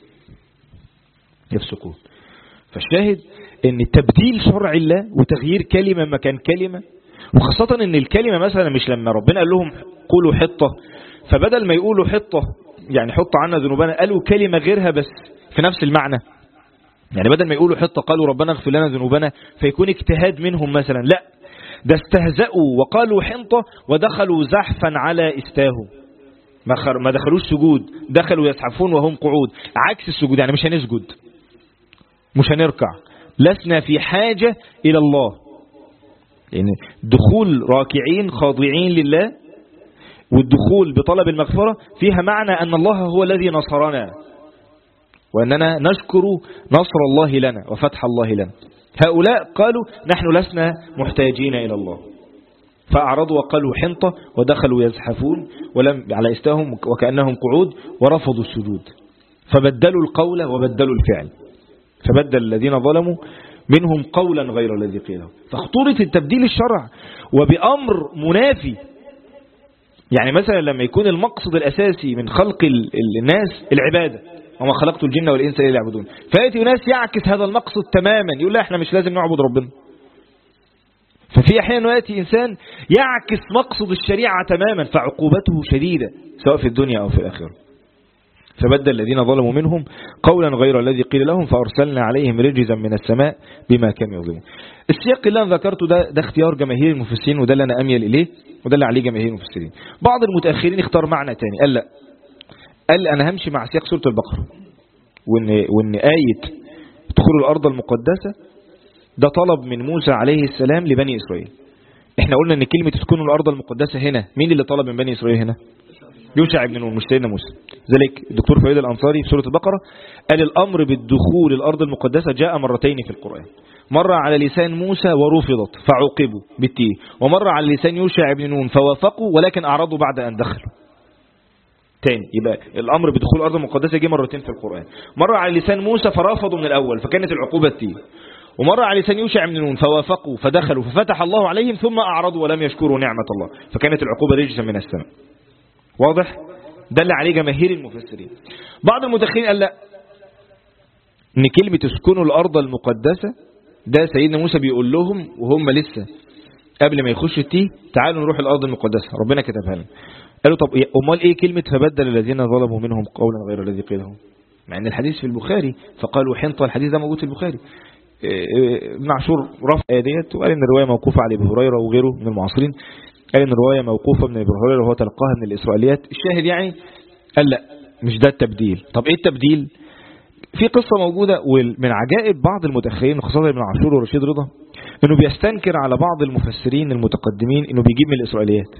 يفسقون. فالشاهد ان تبديل شرع الله وتغيير كلمة مكان كلمة، وخاصة ان الكلمة مثلا مش لما ربنا قال لهم قولوا حطة فبدل ما يقولوا حطة يعني حط عنا ذنوبنا قالوا كلمة غيرها بس في نفس المعنى. يعني بدل ما يقولوا حطة قالوا ربنا اغفر لنا ذنوبنا فيكون اجتهاد منهم مثلا، لا ده استهزأوا وقالوا حنطة ودخلوا زحفا على استاهم، ما دخلوش سجود، دخلوا يزحفون وهم قعود، عكس السجود. يعني مش هنسجد مش هنركع، لسنا في حاجة إلى الله. يعني دخول راكعين خاضعين لله والدخول بطلب المغفرة فيها معنى أن الله هو الذي نصرنا وأننا نشكر نصر الله لنا وفتح الله لنا. هؤلاء قالوا نحن لسنا محتاجين إلى الله، فأعرضوا وقالوا حنطة ودخلوا يزحفون ولم على استاهم وكأنهم قعود ورفضوا السجود. فبدلوا القول وبدلوا الفعل. فبدل الذين ظلموا منهم قولا غير الذي قيله. فخطورة التبديل الشرع وبأمر منافي. يعني مثلا لما يكون المقصد الأساسي من خلق الناس العبادة، وما خلقت الجن والإنس إلا ليعبدون، فيأتي ناس يعكس هذا المقصد تماما، يقول لا احنا مش لازم نعبد ربنا. ففي أحيانا يأتي إنسان يعكس مقصد الشريعة تماما فعقوبته شديدة سواء في الدنيا أو في الآخرة. فبدل الذين ظلموا منهم قولا غير الذي قيل لهم فأرسلنا عليهم رجزا من السماء بما كانوا يظلمون. السياق اللي أنا ذكرته ده اختيار جماهير المفسرين، وده اللي أنا أميل إليه وده اللي عليه جماهير المفسرين. بعض المتأخرين اختار معنى تاني، قال لا، قال أنا همشي مع سياق سورة البقرة، وإن آية ادخلوا الأرض المقدسة ده طلب من موسى عليه السلام لبني إسرائيل، احنا قلنا ان كلمة اسكنوا الارض المقدسة هنا مين اللي طلب من بني اسرائيل هنا؟ يوشع بن نون، مش سيدنا موسى. ذلك الدكتور فريد الانصاري في سورة البقرة قال الامر بالدخول الارض المقدسة جاء مرتين في القرآن، مرة على لسان موسى ورفضت فعوقبوا بالتيه، ومرة على لسان يوشع بن نون فوافقوا ولكن اعرضوا بعد ان دخلوا. تاني، يبقى الامر بدخول الارض المقدسة جاء مرتين في القرآن، مرة على لسان موسى فرفضوا من الاول فكانت العقوبة التيه، ومرة على لسان يوشع بن نون فوافقوا فدخلوا ففتح الله عليهم ثم اعرضوا ولم يشكروا نعمة الله فكانت العقوبة رجسا من السماء. واضح؟ ده اللي عليه جماهير المفسرين. بعض المتأخرين قال لا، ان كلمة اسكنوا الارض المقدسة ده سيدنا موسى بيقول لهم وهم لسه قبل ما يخشوا التيه تعالوا نروح الارض المقدسة، ربنا كتبها لنا. قالوا طب امال ايه كلمة فبدل الذين ظلموا منهم قولا غير الذي قيل لهم، مع ان الحديث في البخاري فقالوا حنطة، الحديث ده موجود في البخاري. ابن عاشور رفع ديت وقال ان الرواية موقوفة على ابي هريرة وغيره من المعاصرين، قال ان الرواية موقوفة من ابي هريرة وهو تلقاها من الاسرائيليات. الشاهد يعني قال لا مش ده التبديل. طب ايه التبديل؟ في قصة موجودة ومن عجائب بعض المتأخرين خاصة ابن عاشور ورشيد رضا انه بيستنكر على بعض المفسرين المتقدمين انه بيجيب من الاسرائيليات.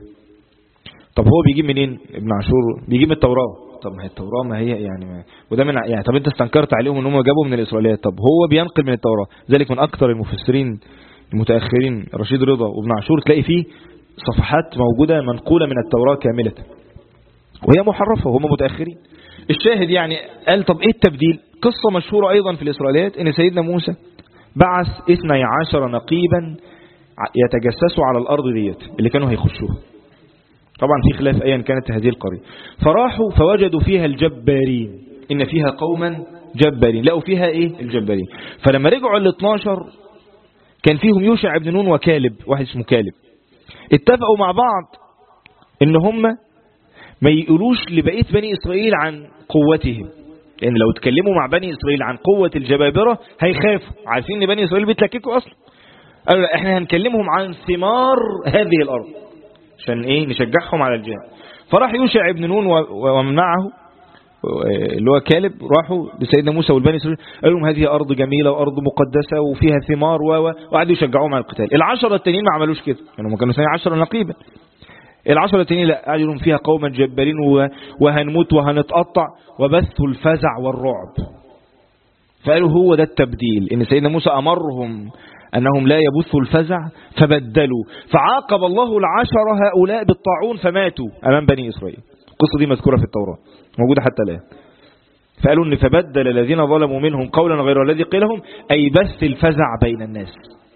طب هو بيجيب منين ابن عاشور؟ بيجيب من التوراة. طب ما هي التوراة ما هي يعني ما وده من يعني طب انت استنكرت عليهم ان هم جابوا من الاسرائيليات، طب هو بينقل من التوراة. ذلك من اكثر المفسرين المتأخرين رشيد رضا وابن عاشور تلاقي فيه صفحات موجودة منقولة من التوراة كاملة وهي محرفة وهم متأخرين. الشاهد يعني قال طب ايه التبديل؟ قصة مشهورة ايضا في الاسرائيليات ان سيدنا موسى بعث 12 نقيبا يتجسسوا على الارض ديت اللي كانوا هيخشوها. طبعا في خلاف ايا كانت هذه القرية. فراحوا فوجدوا فيها الجبارين، ان فيها قوما جبارين، لقوا فيها ايه؟ الجبارين. فلما رجعوا ال 12 كان فيهم يوشع بن نون وكالب، واحد اسمه كالب، اتفقوا مع بعض ان هم ما يقولوش لبقية بني اسرائيل عن قوتهم، لان لو اتكلموا مع بني اسرائيل عن قوة الجبابرة هيخافوا، عارفين ان بني اسرائيل بيتلككوا اصلا. قالوا لا احنا هنكلمهم عن ثمار هذه الارض عشان ايه؟ نشجعهم على الجهاد. فراح يوشع بن نون ومن معه اللي هو كالب راحوا لسيدنا موسى والبني اسرائيل قالوا لهم هذه ارض جميلة وارض مقدسة وفيها ثمار وقعدوا يشجعوهم على القتال. العشرة التانيين ما عملوش كده، يعني هم كانوا 10 نقيبا. العشرة التانيين لا، قالوا لهم فيها قوما جبارين وهنموت وهنتقطع، وبثوا الفزع والرعب. فقالوا هو ده التبديل، ان سيدنا موسى امرهم أنهم لا يبثوا الفزع فبدلوا، فعاقب الله العشرة هؤلاء بالطاعون فماتوا أمام بني إسرائيل. القصة دي مذكورة في التوراة موجودة حتى الآن. فقالوا أن فبدل الذين ظلموا منهم قولا غير الذي قيلهم، أي بث الفزع بين الناس،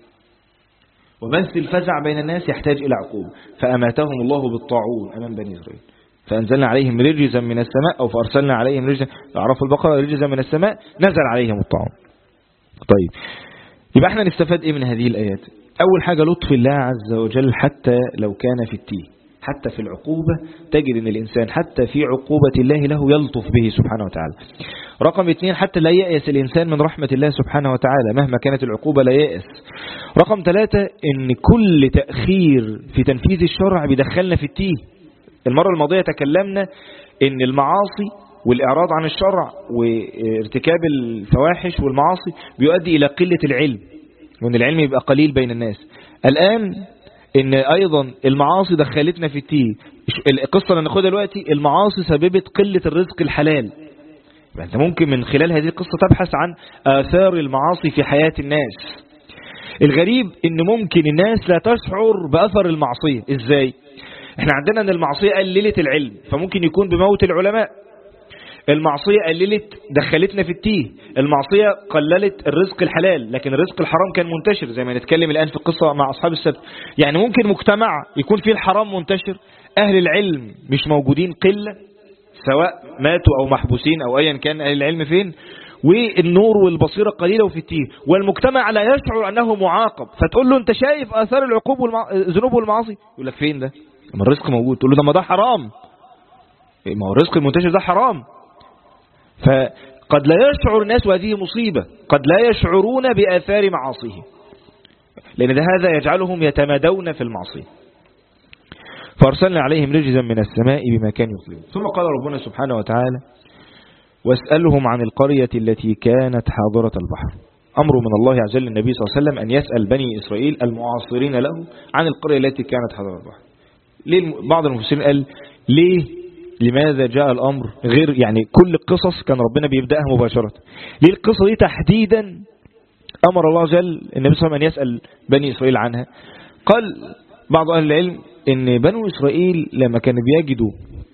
وبث الفزع بين الناس يحتاج إلى عقوبة، فأماتهم الله بالطاعون أمام بني إسرائيل. فأنزلنا عليهم رجزا من السماء، أو فأرسلنا عليهم رجزا، أعرف البقرة، رجزا من السماء نزل عليهم الطاعون. طيب يبقى احنا نستفاد ايه من هذه الآيات؟ أول حاجة لطف الله عز وجل حتى لو كان في التيه، حتى في العقوبة تجد ان الإنسان حتى في عقوبة الله له يلطف به سبحانه وتعالى. رقم 2 حتى لا يأس الإنسان من رحمة الله سبحانه وتعالى مهما كانت العقوبة لا يأس. رقم 3 ان كل تأخير في تنفيذ الشرع بيدخلنا في التيه. المرة الماضية تكلمنا ان المعاصي والإعراض عن الشرع وارتكاب الفواحش والمعاصي بيؤدي إلى قلة العلم، وأن العلم يبقى قليل بين الناس. الآن إن أيضا المعاصي دخلتنا في التيه. القصة اللي ناخدها دلوقتي المعاصي سببت قلة الرزق الحلال. أنت ممكن من خلال هذه القصة تبحث عن آثار المعاصي في حياة الناس. الغريب إن ممكن الناس لا تشعر بأثر المعصية. إزاي؟ احنا عندنا أن المعصية قللت العلم، فممكن يكون بموت العلماء. المعصية قللت دخلتنا في التيه. المعصية قللت الرزق الحلال، لكن الرزق الحرام كان منتشر زي ما نتكلم الآن في القصة مع أصحاب السبت. يعني ممكن مجتمع يكون فيه الحرام منتشر، أهل العلم مش موجودين قلة، سواء ماتوا أو محبوسين أو أيا كان أهل العلم فين، والنور والبصيرة قليلة وفي التيه، والمجتمع لا يشعر أنه معاقب. فتقول له أنت شايف آثار العقوب والذنوب والمعاصي؟ يقول لك فين ده؟ ما الرزق موجود. تقول له ده ما ده حرام، ما هو الرزق المنتشر ده حرام. فقد لا يشعر الناس، وهذه مصيبة، قد لا يشعرون بآثار معاصيه، لأن هذا يجعلهم يتمادون في المعصية. فأرسلنا عليهم رجزا من السماء بما كانوا يظلمون. ثم قال ربنا سبحانه وتعالى واسألهم عن القرية التي كانت حاضرة البحر أمر من الله عز وجل النبي صلى الله عليه وسلم أن يسأل بني إسرائيل المعاصرين له عن القرية التي كانت حضر البحر. ليه بعض المفسرين قال لماذا جاء الأمر غير يعني كل القصص كان ربنا بيبدأها مباشرة، ليه القصة دي تحديدا أمر الله عز وجل النبي صلى الله عليه وسلم أن يسأل بني إسرائيل عنها؟ قال بعض أهل العلم إن بنو إسرائيل لما كانوا بيجدوا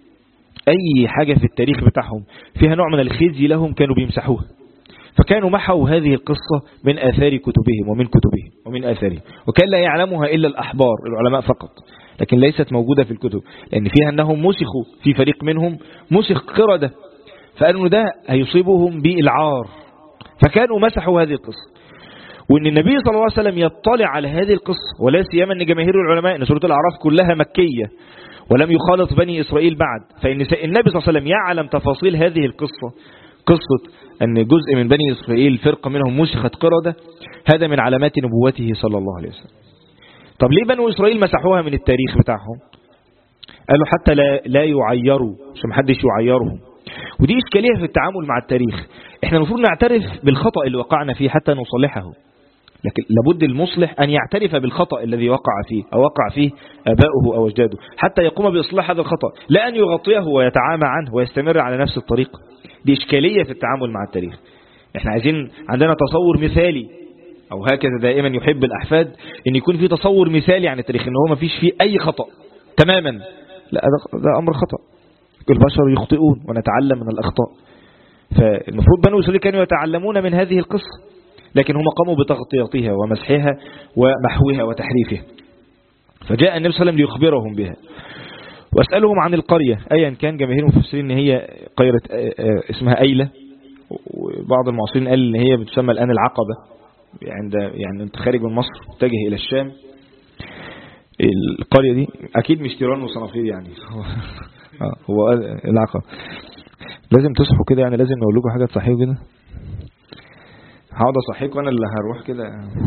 أي حاجة في التاريخ بتاعهم فيها نوع من الخزي لهم كانوا بيمسحوها، فكانوا محوا هذه القصة من آثار كتبهم ومن آثارهم، وكان لا يعلمها إلا الأحبار العلماء فقط، لكن ليست موجودة في الكتب، لأن فيها أنهم مسخوا في فريق منهم مسخ قردة، فقالوا ده هيصيبهم بالعار، فكانوا مسحوا هذه القصة. وأن النبي صلى الله عليه وسلم يطلع على هذه القصة، ولا سيما أن جماهير العلماء أن سورة الأعراف كلها مكية ولم يخالط بني إسرائيل بعد، فإن النبي صلى الله عليه وسلم يعلم تفاصيل هذه القصة، قصة أن جزء من بني إسرائيل فرقة منهم مسخت قردة، هذا من علامات نبوته صلى الله عليه وسلم. طب ليه بنو إسرائيل مسحوها من التاريخ بتاعهم؟ قالوا حتى لا يعيروا، عشان محدش يعيرهم، ودي إشكالية في التعامل مع التاريخ. احنا المفروض نعترف بالخطأ اللي وقعنا فيه حتى نصلحه، لكن لابد المصلح أن يعترف بالخطأ الذي وقع فيه آباؤه أو أجداده حتى يقوم بإصلاح هذا الخطأ، لا أن يغطيه ويتعامى عنه ويستمر على نفس الطريقة. دي إشكالية في التعامل مع التاريخ. احنا عندنا تصور مثالي، أو هكذا دائما يحب الأحفاد أن يكون في تصور مثالي عن التاريخ، أنه ما فيش فيه أي خطأ تماما. لا، ده أمر خطأ، البشر يخطئون ونتعلم من الأخطاء. فالمفروض بنو إسرائيل كانوا يتعلمون من هذه القصة، لكن هم قاموا بتغطيتها ومسحها ومحوها وتحريفها، فجاء النبي صلى الله عليه وسلم ليخبرهم بها. واسألهم عن القرية، أيا كان جماهير المفسرين ان هي قرية اسمها أيلة، وبعض المعاصرين قال ان هي بتسمى الآن العقبة، يعني انت خارج من مصر تتجه إلى الشام. القرية دي أكيد مش تيران وصنافير يعني هو العقبة. لازم تصحوا كده، يعني لازم نقول لكم حاجة تصحيوا كده. هقعد اصحيكم انا اللي هروح كده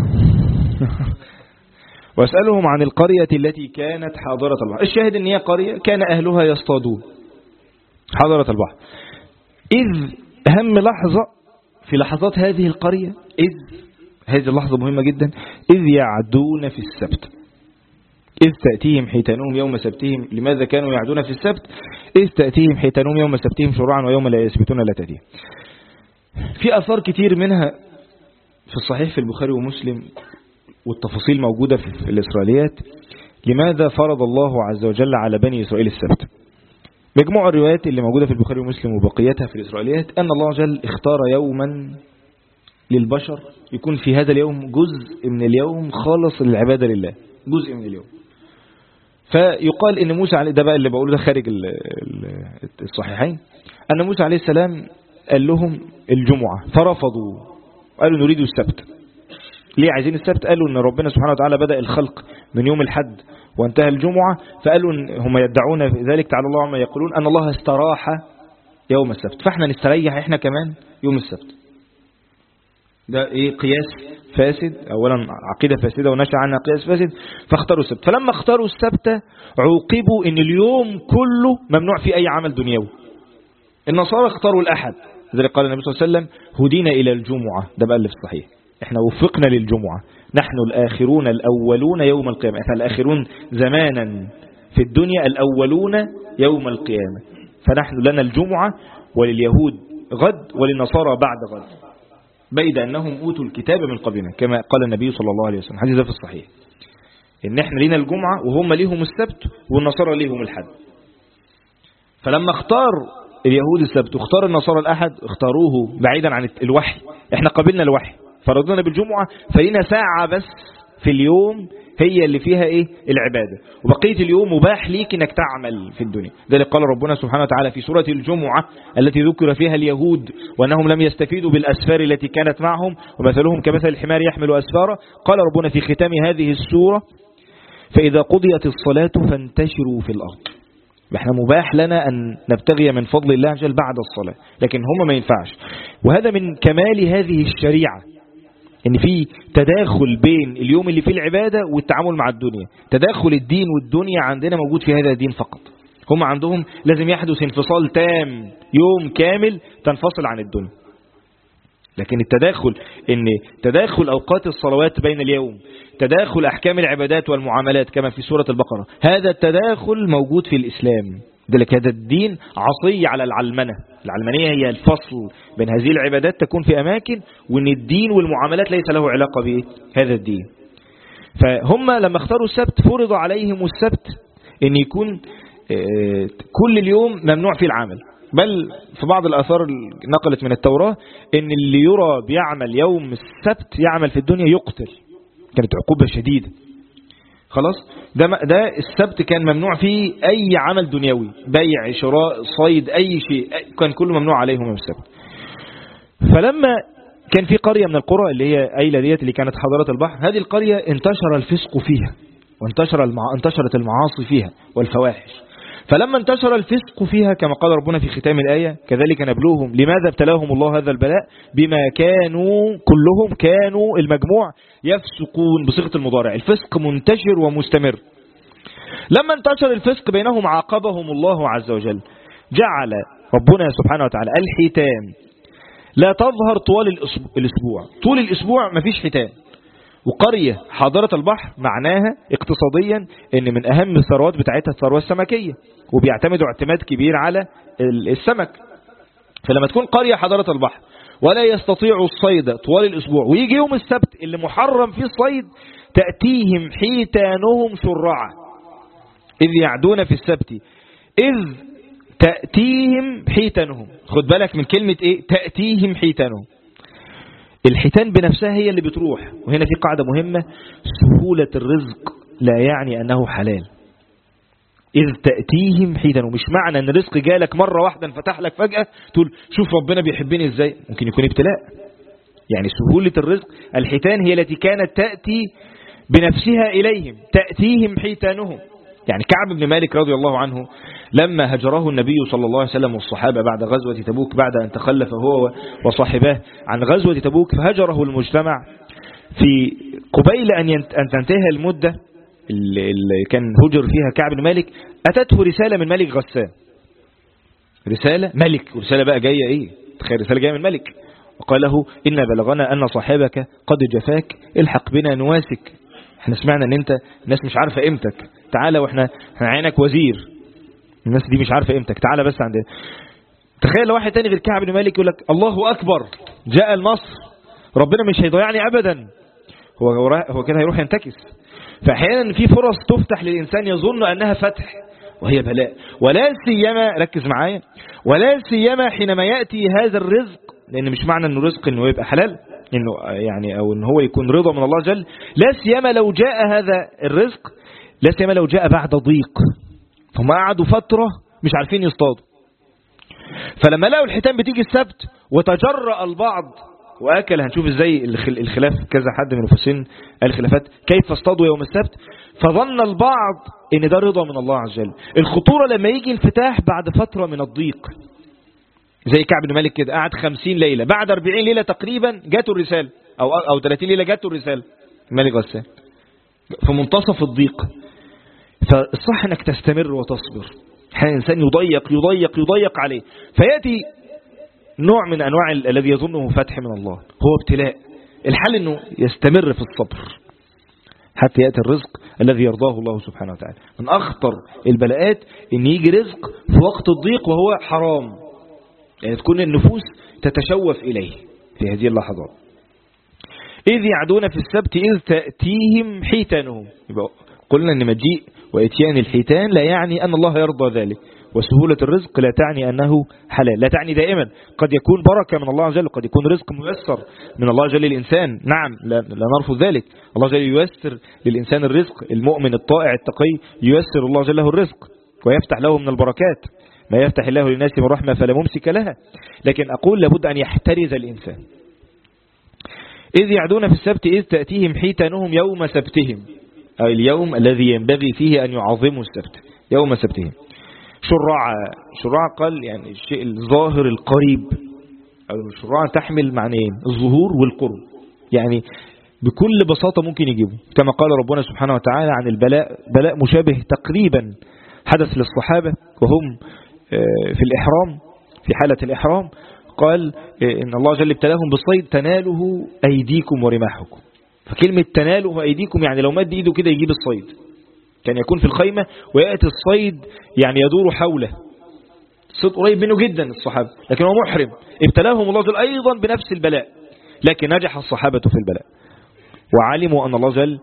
واسألهم عن القرية التي كانت حاضرة البحر. الشاهد ان هي قرية كان اهلها يصطادون حاضرة البحر، اذ اهم لحظة في لحظات هذه القرية، هذه اللحظة مهمة جدا، اذ يعدون في السبت، اذ تأتيهم حيتانهم يوم سبتهم. لماذا كانوا يعدون في السبت؟ اذ تأتيهم حيتانهم يوم سبتهم شرعا ويوم لا يسبتون لا تأتيهم. في أثار كتير منها في الصحيح في البخاري ومسلم، والتفاصيل موجودة في الإسرائيليات. لماذا فرض الله عز وجل على بني إسرائيل السبت؟ مجموع الروايات اللي موجودة في البخاري ومسلم وبقيتها في الإسرائيليات أن الله عز وجل اختار يوما للبشر يكون في هذا اليوم جزء من اليوم خالص للعبادة لله، جزء من اليوم. فيقال إن موسى عليه، ده بقى اللي بقوله ده خارج الصحيحين، أن موسى عليه السلام قال لهم الجمعة فرفضوا، قالوا نريد السبت. ليه عايزين السبت؟ قالوا ان ربنا سبحانه وتعالى بدأ الخلق من يوم الحد وانتهى الجمعة، فقالوا إن هم يدعون في ذلك تعالى الله عما يقولون أن الله استراح يوم السبت، فاحنا نستريح احنا كمان يوم السبت. ده ايه؟ قياس فاسد، اولا عقيدة فاسدة ونشأ عنها قياس فاسد، فاختاروا السبت. فلما اختاروا السبت عوقبوا ان اليوم كله ممنوع فيه اي عمل دنيوي. النصارى اختاروا الأحد، لذلك قال النبي صلى الله عليه وسلم هدينا إلى الجمعة، ده بقى اللي في الصحيح، احنا وفقنا للجمعة، نحن الآخرون الأولون يوم القيامة، احنا الآخرون زمانا في الدنيا، الأولون يوم القيامة، فنحن لنا الجمعة ولليهود غد وللنصارى بعد غد، بيد أنهم أوتوا الكتاب من قبلنا، كما قال النبي صلى الله عليه وسلم، حديث ده في الصحيح، إن احنا لنا الجمعة وهم ليهم السبت والنصارى ليهم الحد. فلما اختار اليهود السبت واختار النصارى الأحد، اختاروه بعيدا عن الوحي، احنا قبلنا الوحي فرضنا بالجمعة، فلينا ساعة بس في اليوم هي اللي فيها ايه؟ العبادة، وبقية اليوم مباح ليك انك تعمل في الدنيا. ذلك قال ربنا سبحانه وتعالى في سورة الجمعة التي ذكر فيها اليهود وأنهم لم يستفيدوا بالأسفار التي كانت معهم ومثلهم كمثل الحمار يحمل أسفارا. قال ربنا في ختام هذه السورة فإذا قضيت الصلاة فانتشروا في الأرض. احنا مباح لنا أن نبتغي من فضل الله جل بعد الصلاة، لكن هم ما ينفعش. وهذا من كمال هذه الشريعة، ان في تداخل بين اليوم اللي فيه العبادة والتعامل مع الدنيا. تداخل الدين والدنيا عندنا موجود في هذا الدين فقط، هم عندهم لازم يحدث انفصال تام، يوم كامل تنفصل عن الدنيا. لكن التداخل ان تداخل اوقات الصلوات بين اليوم، تداخل احكام العبادات والمعاملات كما في سورة البقرة، هذا التداخل موجود في الاسلام. ذلك هذا الدين عصي على العلمنة. العلمانية هي الفصل بين هذه العبادات تكون في اماكن، وان الدين والمعاملات ليس له علاقة بهذا الدين. فهم لما اختاروا السبت فرض عليهم السبت ان يكون كل اليوم ممنوع فيه العمل. بل في بعض الآثار نقلت من التوراة ان اللي يرى بيعمل يوم السبت يعمل في الدنيا يقتل، كانت عقوبة شديدة. خلاص، ده السبت كان ممنوع فيه اي عمل دنيوي، بيع، شراء، صيد، اي شيء كان كله ممنوع عليهم يوم السبت. فلما كان في قرية من القرى اللي هي أيلة ديت اللي كانت حضارة البحر، هذه القرية انتشر الفسق فيها وانتشرت المعاصي فيها والفواحش. فلما انتشر الفسق فيها كما قال ربنا في ختام الآية كذلك نبلوهم. لماذا ابتلاهم الله هذا البلاء؟ بما كلهم كانوا المجموع يفسقون بصيغة المضارع، الفسق منتشر ومستمر. لما انتشر الفسق بينهم عاقبهم الله عز وجل، جعل ربنا سبحانه وتعالى الحيتان لا تظهر طوال الأسبوع. طول الأسبوع مفيش حيتان. وقرية حاضرة البحر معناها اقتصاديا ان من اهم الثروات بتاعتها الثروة السمكية، وبيعتمدوا اعتماد كبير على السمك. فلما تكون قرية حاضرة البحر ولا يستطيعوا الصيد طوال الاسبوع، ويجي يوم السبت اللي محرم فيه الصيد، تأتيهم حيتانهم شرعا إذ يعدون في السبت إذ تأتيهم حيتانهم. خد بالك من كلمة ايه تأتيهم حيتانهم. الحيتان بنفسها هي اللي بتروح. وهنا في قاعدة مهمة، سهولة الرزق لا يعني أنه حلال. إذ تأتيهم حيتان، ومش معنى أن الرزق جالك مرة واحدة انفتح لك فجأة تقول شوف ربنا بيحبني إزاي، ممكن يكون ابتلاء. يعني سهولة الرزق، الحيتان هي التي كانت تأتي بنفسها إليهم، تأتيهم حيتانهم. يعني كعب بن مالك رضي الله عنه لما هجره النبي صلى الله عليه وسلم والصحابة بعد غزوة تبوك، بعد أن تخلف هو وصاحباه عن غزوة تبوك، فهجره المجتمع في قبيل أن تنتهي المدة اللي كان هجر فيها كعب بن مالك. أتته رسالة من ملك غسان، رسالة ملك، ورسالة بقى جاية إيه، تخيل رسالة جاية من ملك، وقال له إن بلغنا أن صاحبك قد جفاك، الحق بنا نواسك. احنا سمعنا ان انت الناس مش عارفة قيمتك، تعالى واحنا عينك وزير، الناس دي مش عارفة قيمتك، تعالى بس عندنا. تخيل لو واحد تاني غير كعب بن مالك يقول لك الله أكبر جاء النصر، ربنا مش هيضيعني أبدا، هو كده هيروح ينتكس. فأحيانا في فرص تفتح للإنسان يظن أنها فتح وهي بلاء. ولا سيما، ركز معايا، ولا سيما حينما يأتي هذا الرزق، لأن مش معنى أنه رزق أنه يبقى حلال، إنه يعني أو أنه هو يكون رضا من الله جل. لا سيما لو جاء هذا الرزق، لا سيما لو جاء بعد ضيق، هم قعدوا فترة مش عارفين يصطادوا، فلما لقوا الحيتان بتيجي السبت وتجرأ البعض وأكل. هنشوف ازاي الخلاف، كذا حد من المفسرين قال خلافات كيف اصطادوا يوم السبت، فظن البعض ان ده رضا من الله عز وجل. الخطورة لما يجي انفتاح بعد فترة من الضيق، زي كعب بن مالك كده قعد 50 ليلة، بعد 40 ليلة تقريبا جاته الرسالة، أو 30 ليلة جاته الرسالة ملك غسان في منتصف الضيق. فالصح انك تستمر وتصبر. الإنسان يضيق عليه، فيأتي نوع من أنواع الذي يظنه فتح من الله، هو ابتلاء. الحل أنه يستمر في الصبر حتى يأتي الرزق الذي يرضاه الله سبحانه وتعالى. من أخطر البلاءات أن يجي رزق في وقت الضيق وهو حرام، يعني تكون النفوس تتشوف إليه في هذه اللحظات. إذ يعدون في السبت إذ تأتيهم حيتانهم. يبقى قلنا أن مجيء وإتيان الحيتان لا يعني أن الله يرضى ذلك، وسهولة الرزق لا تعني أنه حلال، لا تعني دائما. قد يكون بركة من الله جل، قد يكون رزق ميسر من الله جل للإنسان، نعم لا نرفض ذلك. الله جل ييسر للإنسان الرزق، المؤمن الطائع التقي ييسر الله جل له الرزق ويفتح له من البركات ما يفتح الله للناس من رحمة فلا ممسك لها. لكن أقول لابد أن يحترز الإنسان. إذ يعدون في السبت إذ تأتيهم حيتانهم يوم سبتهم، أو اليوم الذي ينبغي فيه أن يعظموا السبت، يوم سبتهم. شرع قال يعني الشيء الظاهر القريب، أو شرع تحمل معنيين، الظهور والقرب. يعني بكل بساطة ممكن يجيبه، كما قال ربنا سبحانه وتعالى عن البلاء، بلاء مشابه تقريبا حدث للصحابة وهم في الإحرام، في حالة الإحرام. قال إن الله جل ابتلاهم بالصيد تناله أيديكم ورماحكم. فكلمة تناله أيديكم يعني لو مد إيده كده يجيب الصيد. كان يكون في الخيمة ويأتي الصيد يعني يدور حوله، الصيد قريب منه جدا الصحابة، لكن هو محرم. ابتلاهم الله جل أيضا بنفس البلاء، لكن نجح الصحابة في البلاء وعلموا أن الله جل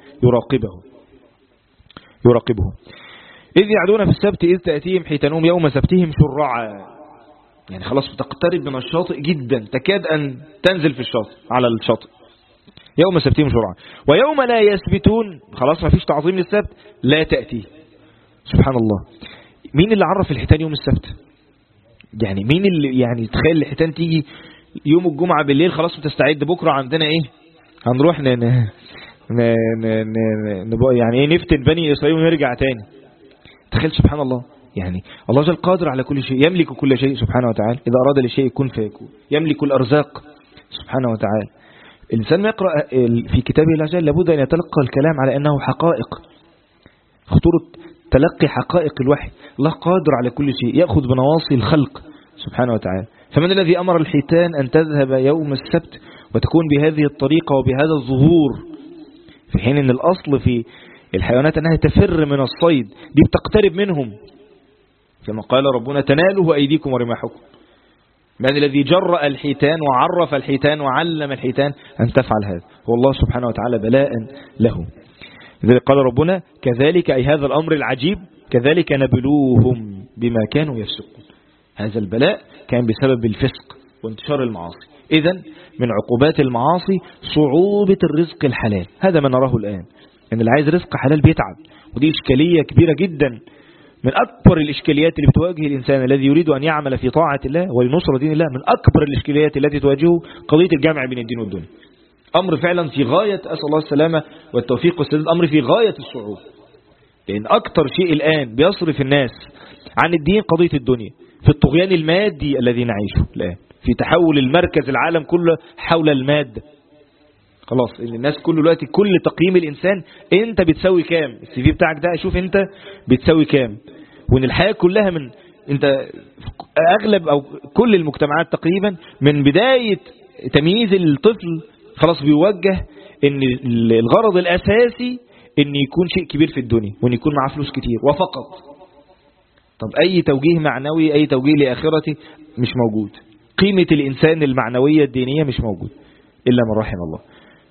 يراقبه. إذ يعدون في السبت إذ تأتيهم حيتانهم يوم سبتهم شرعا، يعني خلاص بتقترب من الشاطئ جدا، تكاد أن تنزل في الشاطئ على الشاطئ. يوم سبتهم شرعا ويوم لا يسبتون، خلاص ما فيش تعظيم للسبت، لا تأتي. سبحان الله، مين اللي عرف الحيتان يوم السبت؟ يعني مين اللي يعني تخيل الحيتان تيجي يوم الجمعة بالليل، خلاص بتستعد بكرة عندنا ايه، هنروح يعني ايه نفتن بني إسرائيل ونرجع تاني. تخيل سبحان الله، يعني الله جل قادر على كل شيء، يملك كل شيء سبحانه وتعالى، إذا أراد لشيء يكون فيكون، يملك الأرزاق سبحانه وتعالى. الإنسان ما يقرأ في كتابه الله جل لابد أن يتلقى الكلام على أنه حقائق، خطورة تلقي حقائق الوحي. الله قادر على كل شيء، يأخذ بنواصي الخلق سبحانه وتعالى. فمن الذي أمر الحيتان أن تذهب يوم السبت وتكون بهذه الطريقة وبهذا الظهور، في حين أن الأصل في الحيوانات أنها تفر من الصيد، دي بتقترب منهم كما قال ربنا تناله أيديكم ورماحكم. من الذي جرأ الحيتان وعرف الحيتان وعلم الحيتان أن تفعل هذا؟ هو الله سبحانه وتعالى بلاء له. لذلك قال ربنا كذلك، أي هذا الأمر العجيب، كذلك نبلوهم بما كانوا يفسقون. هذا البلاء كان بسبب الفسق وانتشار المعاصي. إذن من عقوبات المعاصي صعوبة الرزق الحلال، هذا ما نراه الآن، أن اللي عايز رزق حلال بيتعب، ودي إشكالية كبيرة جدا، من أكبر الإشكاليات اللي بتواجه الإنسان الذي يريد أن يعمل في طاعة الله ولنصر دين الله. من أكبر الإشكاليات التي تواجهه قضية الجمع بين الدين والدنيا. أمر فعلا في غاية، أسأل الله السلامة والتوفيق والسداد، أمر في غاية الصعوبة، لأن أكتر شيء الآن بيصرف الناس عن الدين قضية الدنيا، في الطغيان المادي الذي نعيشه الآن، في تحول المركز العالم كله حول المادة. خلاص الناس كل دلوقتي كل تقييم الإنسان انت بتسوي كام، السي في بتاعك ده شوف انت بتسوي كام. وان الحياة كلها من انت اغلب او كل المجتمعات تقريبا من بداية تمييز الطفل خلاص بيوجه ان الغرض الاساسي ان يكون شيء كبير في الدنيا وان يكون معاه فلوس كتير وفقط. طب اي توجيه معنوي، اي توجيه لآخرته مش موجود. قيمة الانسان المعنوية الدينية مش موجود الا من رحم الله.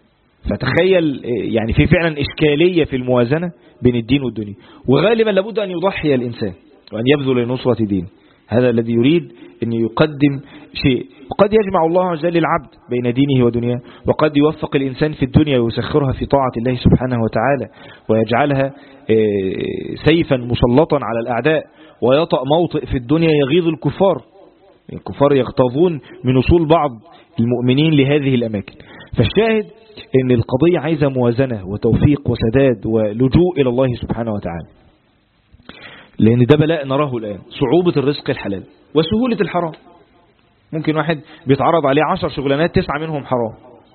فتخيل يعني في فعلا إشكالية في الموازنة بين الدين والدنيا، وغالبا لابد أن يضحي الإنسان وأن يبذل لنصرة دين. هذا الذي يريد أن يقدم شيء. وقد يجمع الله عز وجل العبد بين دينه ودنياه، وقد يوفق الإنسان في الدنيا ويسخرها في طاعة الله سبحانه وتعالى ويجعلها سيفا مسلطا على الأعداء، ويطأ موطئ في الدنيا يغيظ الكفار. الكفار يغتاظون من وصول بعض المؤمنين لهذه الأماكن. فالشاهد ان القضية عايزة موازنة وتوفيق وسداد ولجوء الى الله سبحانه وتعالى، لان ده بلاء نراه الان، صعوبة الرزق الحلال وسهولة الحرام. ممكن واحد بيتعرض عليه 10 شغلانات 9 منهم حرام.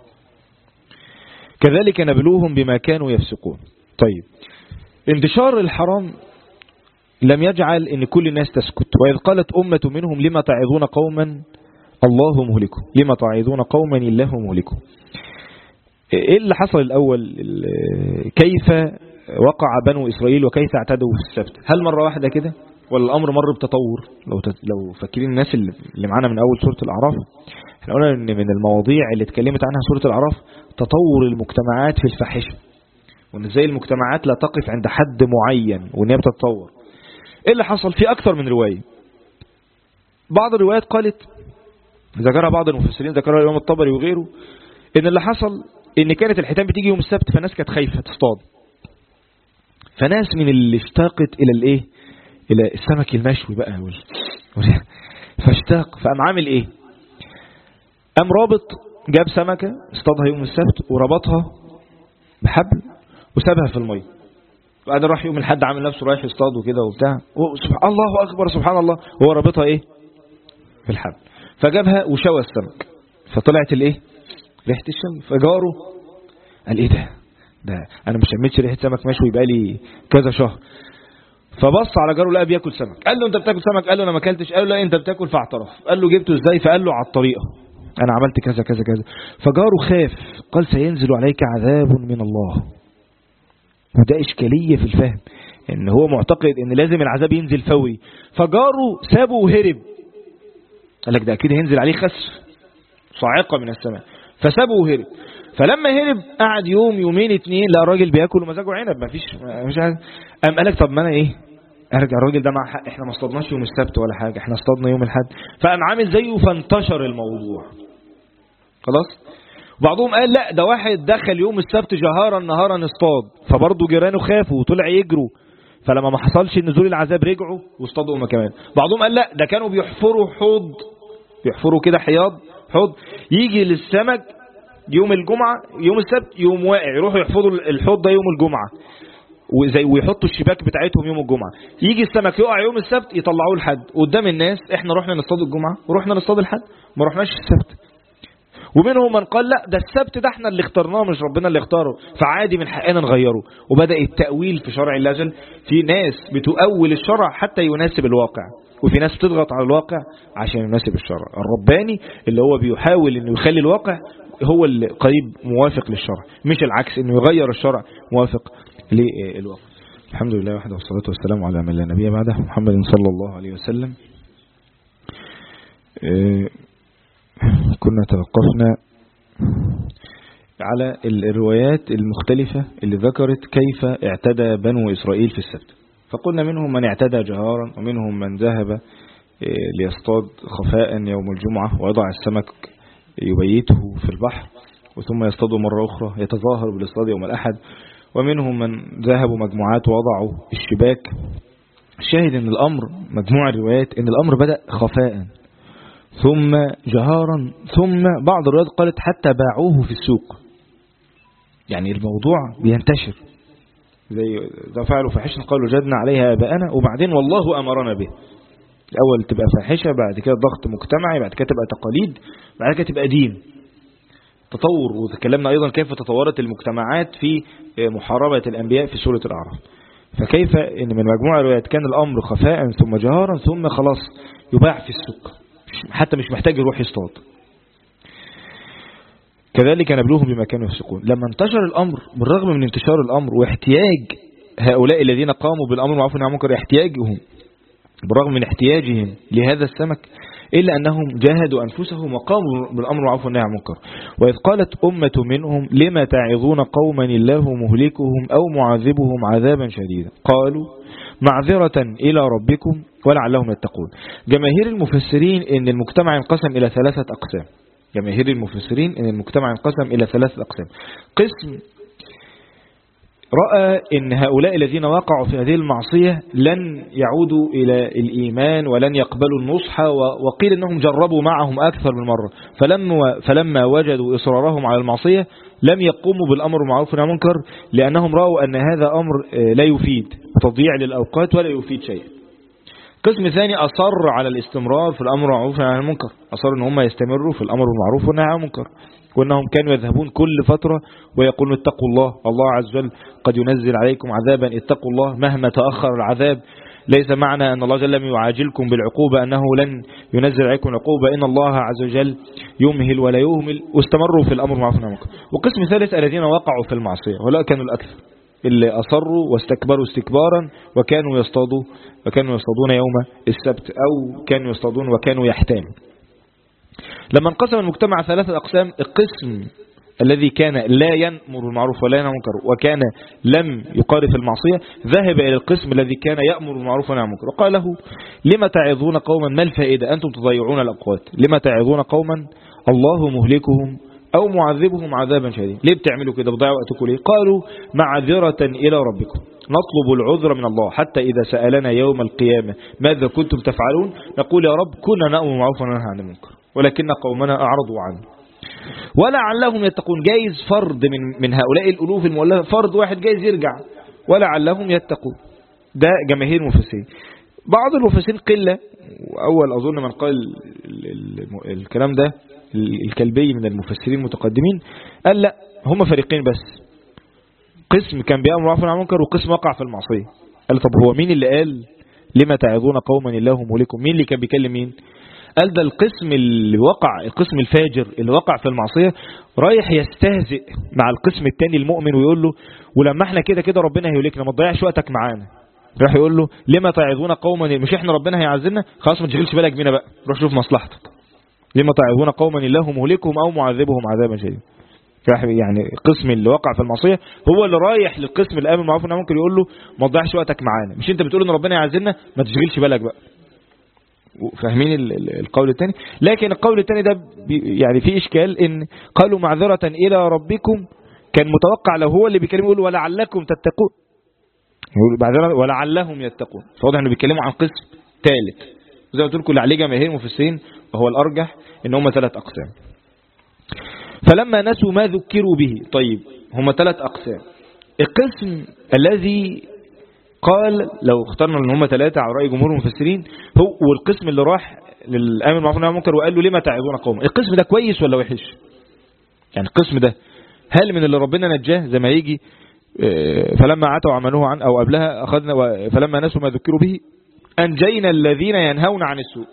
كذلك نبلوهم بما كانوا يفسقون. طيب انتشار الحرام لم يجعل ان كل الناس تسكت. وإذ قالت أمة منهم لما تعظون قوما الله مهلكهم، لما تعظون قوما الله مهلكهم. ايه اللي حصل الاول؟ كيف وقع بنو اسرائيل وكيف اعتدوا في السبت؟ هل مرة واحدة كده ولا الامر مر بتطور؟ لو فاكرين الناس اللي معانا من اول سورة الاعراف، احنا قلنا ان من المواضيع اللي اتكلمت عنها سورة الاعراف تطور المجتمعات في الفاحشة، وان ازاي المجتمعات لا تقف عند حد معين وان هي بتتطور. ايه اللي حصل؟ في اكثر من رواية. بعض الروايات قالت، ذكرها بعض المفسرين، ذكرها الامام الطبري وغيره، ان اللي حصل ان كانت الحيتان بتيجي يوم السبت، فناس كانت خايفة تصطاد، فناس من اللي اشتاقت الى الايه، الى السمك المشوي بقى فاشتاق، فقام عامل ايه، قام رابط، جاب سمكة اصطادها يوم السبت وربطها بحبل وسابها في المية، وبعدين راح يوم الحد عامل نفسه رايح يصطاد وكده وبتاع، الله اكبر سبحان الله، وهو رابطها ايه في الحبل، فجابها وشوى السمك، فطلعت الايه ريحة الشم، فجاره قال ايه ده انا مش شميتش ريحة سمك مشوي بقالي كذا شهر. فبص على جاره لقى بياكل سمك. قال له انت بتاكل سمك؟ قال له انا ما اكلتش. قال له لا انت بتاكل، فاعترف. قال له جبته ازاي؟ فقال له على الطريقه، انا عملت كذا كذا كذا. فجاره خاف، قال سينزل عليك عذاب من الله. وده اشكاليه في الفهم، ان هو معتقد ان لازم العذاب ينزل فوري. فجاره سابه وهرب، قال لك ده اكيد هينزل عليه خسف، صاعقه من السماء. فسابه وهرب. فلما هرب قعد يوم يومين اتنين، لا الراجل بياكل ومزاجه عنب، مفيش عارف. قام قال لك طب ما انا ايه، ارجع الراجل ده مع حق، احنا ما اصطدناش يوم السبت ولا حاجه، احنا اصطدنا يوم الاحد. فقام عامل زيه، فانتشر الموضوع خلاص. وبعضهم قال لا ده واحد دخل يوم السبت جهارا نهارا اصطاد، فبرضه جيرانه خافوا وطلع يجروا، فلما ما حصلش نزول العذاب رجعوا واصطادوا هم كمان. بعضهم قال لا ده كانوا بيحفروا حوض، بيحفروا كده حوض يجي للسمك يوم الجمعة، يوم السبت يوم واقع، يروحوا يحفظوا الحوض ده يوم الجمعة ويحطوا الشباك بتاعتهم يوم الجمعة. يجي السمك يقع يوم السبت يطلعوه لحد قدام الناس، احنا رحنا نصطاد الجمعة ورحنا نصطاد الحد، ما رحناش السبت. ومنهم من قال لا ده السبت ده احنا اللي اخترناه مش ربنا اللي اختاره، فعادي من حقنا نغيره. وبدأ التأويل في شرع الله جل. في ناس بتؤول الشرع حتى يناسب الواقع، وفي ناس بتضغط على الواقع عشان يناسب الشرع. الرباني اللي هو بيحاول انه يخلي الواقع هو اللي قريب موافق للشرع، مش العكس انه يغير الشرع موافق للواقع. الحمد لله وحده والصلاة والسلام على من لا نبي بعده، محمد صلى الله عليه وسلم. كنا توقفنا على الروايات المختلفة اللي ذكرت كيف اعتدى بنو إسرائيل في السبت. فقلنا منهم من اعتدى جهارا، ومنهم من ذهب ليصطاد خفاء يوم الجمعة ويضع السمك يبيته في البحر وثم يصطادوا مرة أخرى، يتظاهر بالاصطاد يوم الأحد. ومنهم من ذهبوا مجموعات ووضعوا الشباك. الشاهد ان الأمر، مجموع الروايات ان الأمر بدأ خفاء ثم جهارا، ثم بعض الروايات قالت حتى باعوه في السوق. يعني الموضوع بينتشر، زي فعلوا فاحشة قالوا جدنا عليها آباءنا، وبعدين والله أمرنا به. الأول تبقى فاحشة، بعد كده ضغط مجتمعي، بعد كده تبقى تقاليد، بعد كده تبقى دين، تطور. وتكلمنا أيضا كيف تطورت المجتمعات في محاربة الأنبياء في سورة الأعراف. فكيف إن من مجموعة الروايات كان الأمر خفاء ثم جهارا ثم خلاص يباع في السوق، حتى مش محتاج يروح يصطاد. كذلك نبلوهم بما كانوا يفسقون. لما انتشر الأمر، بالرغم من انتشار الأمر واحتياج هؤلاء الذين قاموا بالأمر والمعروف والنهي عن المنكر، احتياجهم بالرغم من احتياجهم لهذا السمك، إلا أنهم جاهدوا أنفسهم وقاموا بالأمر والمعروف والنهي عن المنكر. وإذ قالت أمة منهم لما تعظون قوما الله مهلكهم أو معذبهم عذابا شديدا قالوا معذرة إلى ربكم ولعلهم يتقون. جماهير المفسرين إن المجتمع انقسم إلى ثلاثة أقسام. جماهير المفسرين إن المجتمع انقسم إلى ثلاثة أقسام. قسم رأى إن هؤلاء الذين وقعوا في هذه المعصية لن يعودوا إلى الإيمان ولن يقبلوا النصح، وقيل أنهم جربوا معهم أكثر من مرة، فلما وجدوا إصرارهم على المعصية لم يقوموا بالأمر بالمعروف والنهي عن المنكر، لأنهم رأوا أن هذا أمر لا يفيد، تضييع للأوقات ولا يفيد شيء. قسم ثاني أصر على الاستمرار في الأمر بالمعروف والنهي عن المنكر، أصروا أن هم يستمروا في الأمر بالمعروف والنهي عن المنكر، وأنهم كانوا يذهبون كل فترة ويقولون اتقوا الله، الله عز وجل قد ينزل عليكم عذابا، اتقوا الله مهما تأخر العذاب. ليس معنى أن الله جل لم يعاجلكم بالعقوبة أنه لن ينزل عليكم العقوبة، إن الله عز وجل يمهل ولا يهمل، واستمروا في الأمر بالمعروف والنهي عن المنكر. وقسم ثالث الذين وقعوا في المعصية، ولا كانوا الأكثر، اللي أصروا واستكبروا استكبارا وكانوا يصطادون يوم السبت، أو كانوا يصطادون وكانوا يحتاموا. لما انقسم المجتمع ثلاثة أقسام، القسم الذي كان لا يأمر بالمعروف ولا ينهى عن المنكر وكان لم يقارف المعصية ذهب إلى القسم الذي كان يأمر بالمعروف وينهى عن المنكر، وقال له لما تعظون قوما، ما الفائدة أنتم تضيعون الأوقات، لما تعظون قوما الله مهلكهم أو معذبهم عذابا شديدا، ليه بتعملوا كده بتضيعوا وقتكم ليه؟ قالوا معذرة إلى ربكم نطلب العذر من الله حتى إذا سألنا يوم القيامة ماذا كنتم تفعلون نقول يا رب كنا نأمر بالمعروف وننهى عن المنكر ولكن قومنا أعرضوا عنه. ولعلهم يتقون، جايز فرد من هؤلاء الألوف المؤلفة، فرد واحد جايز يرجع، ولعلهم يتقون. ده جماهير المفسرين. بعض المفسرين قلة، وأول أظن من قال الكلام ده الكلبي من المفسرين المتقدمين، قال لا هم فريقين بس، قسم كان بيأمر بالمعروف والنهي عن المنكر وقسم وقع في المعصية. قال طب هو مين اللي قال لما تعظون قوما الله مهلكهم؟ مين اللي كان بيكلم مين؟ قال ده القسم اللي وقع، القسم الفاجر اللي وقع في المعصية رايح يستهزئ مع القسم التاني المؤمن ويقول له ولما احنا كده كده ربنا هيهلكنا ما تضيعش وقتك معانا. راح يقول له لما تعظون قوما، مش احنا ربنا هيعذبنا خلاص ما تشغلش بالك بينا بقى، روح شوف مصلحتك. لما تعظون قوما الله مهلكهم او معذبهم عذابا شديدا. يعني القسم اللي وقع في المعصية هو اللي رايح للقسم الامر بالمعروف والنهي عن المنكر يقول له ما تضيعش وقتك معانا، مش انت بتقول ان ربنا يعذبنا ما تشغلش بالك بقى. فاهمين القول الثاني؟ لكن القول الثاني ده يعني فيه اشكال، ان قالوا معذرة الى ربكم، كان متوقع لو هو اللي بيكلمه يقول ولعلكم تتقون، يقول معذرة ولعلهم يتقون، فواضح انه بيتكلموا عن قسم ثالث. زي ما قلت لكم اللي عليه جماهير المفسرين وهو الارجح ان هم 3 اقسام. فلما نسوا ما ذكروا به، طيب هم 3 اقسام. القسم الذي قال لو اخترنا ان هم 3 على رأي جمهور المفسرين، هو والقسم اللي راح للامر بالمعروف والنهي عن المنكر وقال له لما تعظون قوم، القسم ده كويس ولا وحش؟ يعني القسم ده هل من اللي ربنا نجاه زي ما يجي فلما عتوا عملوه عن او قبلها اخذنا فلما نسوا ما ذكروا به انجينا الذين ينهون عن السوء.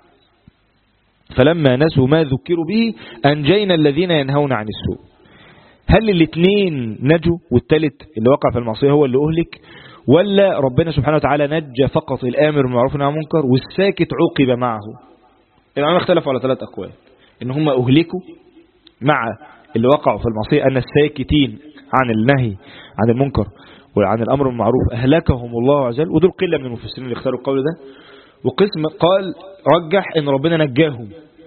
فلما نسوا ما ذكروا به انجينا الذين ينهون عن السوء. هل الاثنين نجوا والثالث اللي وقع في المعصية هو اللي اهلك، ولا ربنا سبحانه وتعالى نجى فقط الآمر بالمعروف والنهي عن المنكر والساكت عوقب معه؟ العلماء اختلفوا على 3 أقوال، إن هم أهلكوا مع اللي وقعوا في المعصية، أن الساكتين عن النهي عن المنكر وعن الأمر بالمعروف أهلكهم الله عز وجل، ودول قلة من المفسرين اللي اختاروا القول ده. وقسم قال رجح إن ربنا نجاهم،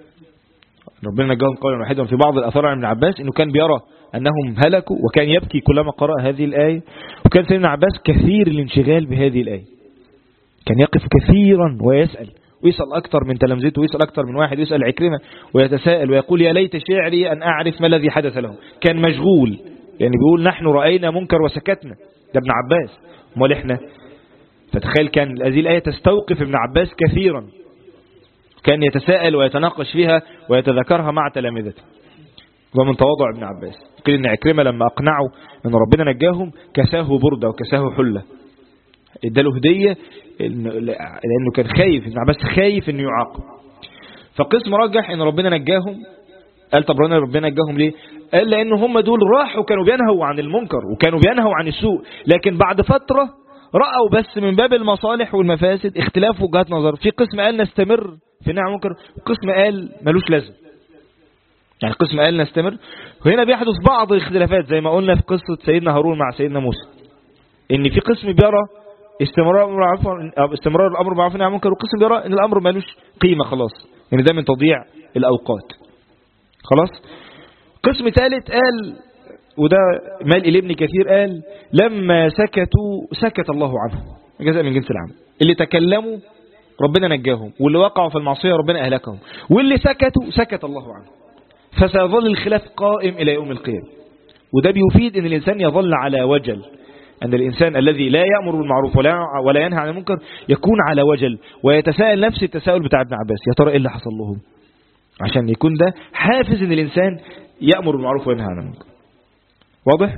ربنا نجاهم قولا واحدا. في بعض الأثار عن ابن عباس إنه كان بيرى أنهم هلكوا وكان يبكي كلما قرأ هذه الآية، وكان سيدنا ابن عباس كثير الانشغال بهذه الآية، كان يقف كثيرا ويسأل أكثر من تلامذته، ويسأل أكثر من واحد، ويسأل عكرمة ويتساءل ويقول يا ليت شعري أن أعرف ما الذي حدث له. كان مشغول، يعني بيقول نحن رأينا منكر وسكتنا، ده ابن عباس، امال احنا؟ فتخيل كان هذه الآية تستوقف ابن عباس كثيرا، كان يتساءل ويتناقش فيها ويتذكرها مع تلامذته. ومن تواضع ابن عباس قيل ان عكرمة لما اقنعوا ان ربنا نجاهم كساه بردة وكساه حلة، اداله هدية لانه كان خايف، ابن عباس خايف انه يعاقب. فقسم رجح ان ربنا نجاهم. قال طب ربنا نجاهم ليه؟ قال لان هم دول راحوا كانوا بينهوا عن المنكر وكانوا بينهوا عن السوء، لكن بعد فترة رأوا بس من باب المصالح والمفاسد اختلاف وجهات نظر. في قسم قال نستمر في نهي عن المنكر، وقسم قال ملوش لازم. يعني قسم قال نستمر، وهنا بيحدث بعض الاختلافات زي ما قلنا في قصة سيدنا هارون مع سيدنا موسى، ان في قسم بيرى استمرار الامر بالمعروف والنهي عن المنكر، وقسم بيرى ان الامر ملوش قيمة خلاص، ان ده من تضييع الاوقات خلاص. قسم ثالث قال، وده مال إلى ابن كثير، قال لما سكتوا سكت الله عنهم، جزاء من جنس العمل. اللي تكلموا ربنا نجاهم، واللي وقعوا في المعصية ربنا أهلكهم، واللي سكتوا سكت الله عنهم. فسيظل الخلاف قائم إلى يوم القيامة. وده بيفيد أن الإنسان يظل على وجل، أن الإنسان الذي لا يأمر بالمعروف ولا ينهى عن المنكر يكون على وجل ويتساءل نفس التساؤل بتاع ابن عباس، يا ترى إيه اللي حصل لهم، عشان يكون ده حافز أن الإنسان يأمر بالمعروف وينهى عن المنكر. واضح؟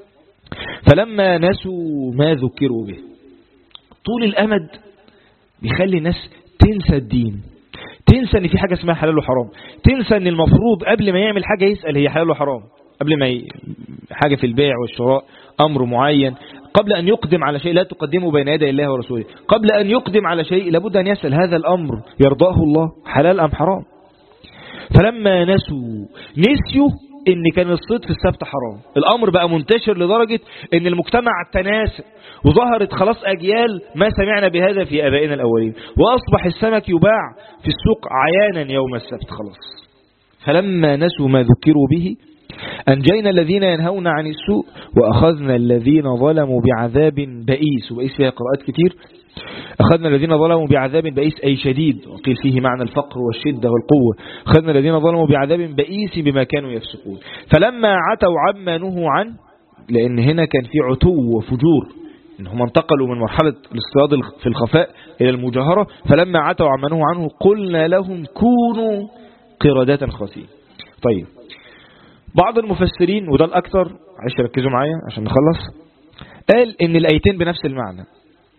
فلما نسوا ما ذكروا به، طول الأمد بيخلي الناس تنسى الدين، تنسى ان في حاجة اسمها حلال وحرام، تنسى ان المفروض قبل ما يعمل حاجة يسأل هي حلال وحرام، قبل ما حاجة في البيع والشراء أمر معين، قبل أن يقدم على شيء لا تقدمه بين يدي الله ورسوله، قبل أن يقدم على شيء لابد أن يسأل هذا الأمر يرضاه الله حلال أم حرام. فلما نسيوا ان كان الصيد في السبت حرام، الامر بقى منتشر لدرجة ان المجتمع تناسى، وظهرت خلاص اجيال ما سمعنا بهذا في ابائنا الاولين، واصبح السمك يباع في السوق عيانا يوم السبت خلاص. فلما نسوا ما ذكروا به انجينا الذين ينهون عن السوء واخذنا الذين ظلموا بعذاب بئيس، وبئيس فيها قراءات كتير، أخذنا الذين ظلموا بعذاب بئيس أي شديد، وقيل فيه معنى الفقر والشدة والقوة. أخذنا الذين ظلموا بعذاب بئيس بما كانوا يفسقون. فلما عتوا عما نهوا عنه، لأن هنا كان في عتو وفجور، إنهم انتقلوا من مرحلة الاصطياد في الخفاء إلى المجاهرة. فلما عتوا عما نهوا عنه قلنا لهم كونوا قردة خاسئين. طيب بعض المفسرين، وده الأكثر، عايش ركزوا معايا عشان نخلص، قال إن الآيتين بنفس المعنى،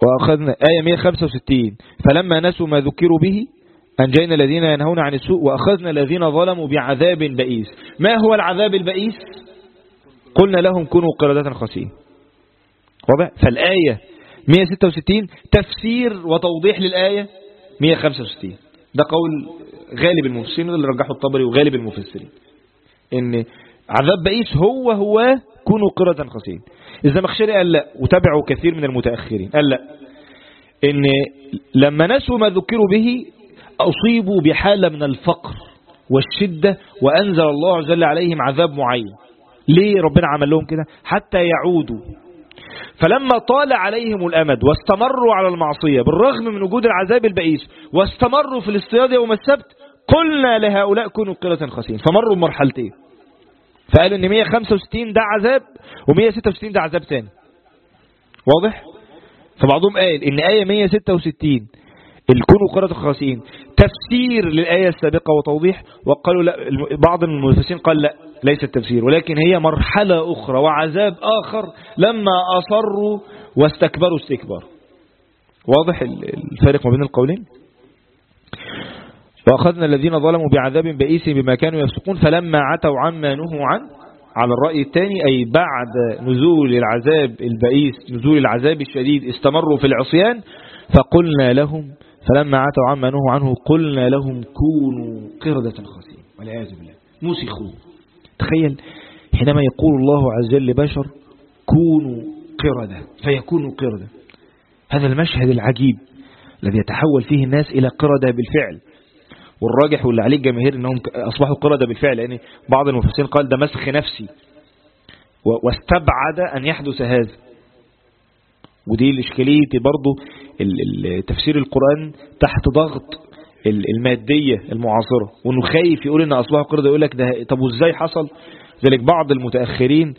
وأخذنا آية 165 فلما نسوا ما ذكروا به أنجينا الذين ينهون عن السوء وأخذنا الذين ظلموا بعذاب بئيس. ما هو العذاب البئيس؟ قلنا لهم كونوا قردة خاسئين. واضح؟ فالآية 166 تفسير وتوضيح للآية 165. ده قول غالب المفسرين اللي رجحوا الطبري وغالب المفسرين ان عذاب بئيس هو كونوا قردة خاسئين. الزمخشري قال لا، وتابعوا كثير من المتأخرين قال لا، ان لما نسوا ما ذكروا به أصيبوا بحالة من الفقر والشدة وأنزل الله عز وجل عليهم عذاب معين. ليه ربنا عمل لهم كده؟ حتى يعودوا. فلما طال عليهم الأمد واستمروا على المعصية بالرغم من وجود العذاب البئيس واستمروا في الاصطياد يوم السبت قلنا لهؤلاء كونوا قردة خاسئين. فمروا بمرحلتين، فقالوا ان 165 ده عذاب و166 ده عذاب تاني. واضح؟ فبعضهم قال ان آية 166 الكونوا قردة خاسئين تفسير للآية السابقة وتوضيح، وقالوا لا، بعض المفسرين قال لا ليس التفسير، ولكن هي مرحلة أخرى وعذاب آخر لما أصروا واستكبروا استكبار. واضح الفارق ما بين القولين؟ وأخذنا الذين ظلموا بعذاب بئيس بما كانوا يفسقون فلما عتوا عما نهوا عنه. على الرأي الثاني أي بعد نزول العذاب البئيس نزول العذاب الشديد استمروا في العصيان فقلنا لهم فلما عتوا عما نهوا عنه قلنا لهم كونوا قردة خاسئين والعياذ بالله. مسخوا. تخيل حينما يقول الله عز وجل لبشر كونوا قردة فيكونوا قردة. هذا المشهد العجيب الذي يتحول فيه الناس إلى قردة بالفعل. والراجح واللي عليه الجماهير أنهم أصبحوا قردة بالفعل، لأن بعض المفسرين قال ده مسخ نفسي واستبعد أن يحدث هذا. ودي الإشكالية برضو تفسير القرآن تحت ضغط المادية المعاصرة، وأنه خايف يقول أن أصبحوا قردة، يقول لك ده طب وإزاي حصل ذلك؟ بعض المتأخرين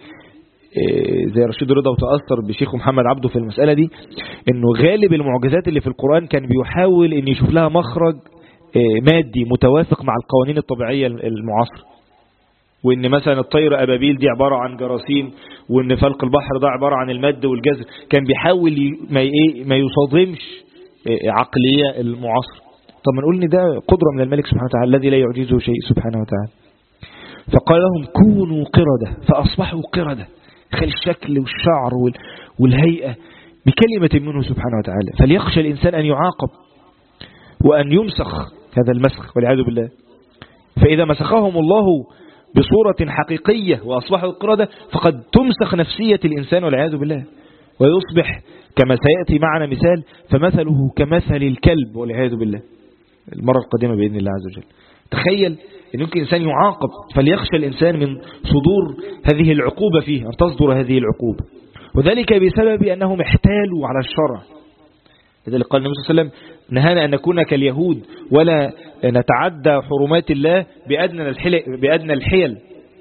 زي رشيد رضا وتأثر بشيخ محمد عبده في المسألة دي، أنه غالب المعجزات اللي في القرآن كان بيحاول أن يشوف لها مخرج مادي متوافق مع القوانين الطبيعية المعاصرة، وان مثلا الطير أبابيل دي عبارة عن جراثيم، وان فلق البحر ده عبارة عن المد والجزر. كان بيحاول ما يصادمش عقلية المعاصرة. طب ما نقول ان ده قدرة من الملك سبحانه وتعالى الذي لا يعجزه شيء سبحانه وتعالى. فقال لهم كونوا قردة فأصبحوا قردة. خل الشكل والشعر والهيئة بكلمة منه سبحانه وتعالى. فليخشى الإنسان أن يعاقب وأن يمسخ هذا المسخ والعياذ بالله. فإذا مسخهم الله بصورة حقيقية وأصبحوا قردة فقد تمسخ نفسية الإنسان والعياذ بالله، ويصبح كما سيأتي معنا مثال فمثله كمثل الكلب والعياذ بالله المرة القادمة بإذن الله عز وجل. تخيل أن يمكن إنسان يعاقب، فليخشى الإنسان من صدور هذه العقوبة فيه، أن تصدر هذه العقوبة، وذلك بسبب أنهم احتالوا على الشرع. لذلك قال النبي صلى الله عليه وسلم نهانا أن نكون كاليهود ولا نتعدى حرمات الله بأدنى الحيل.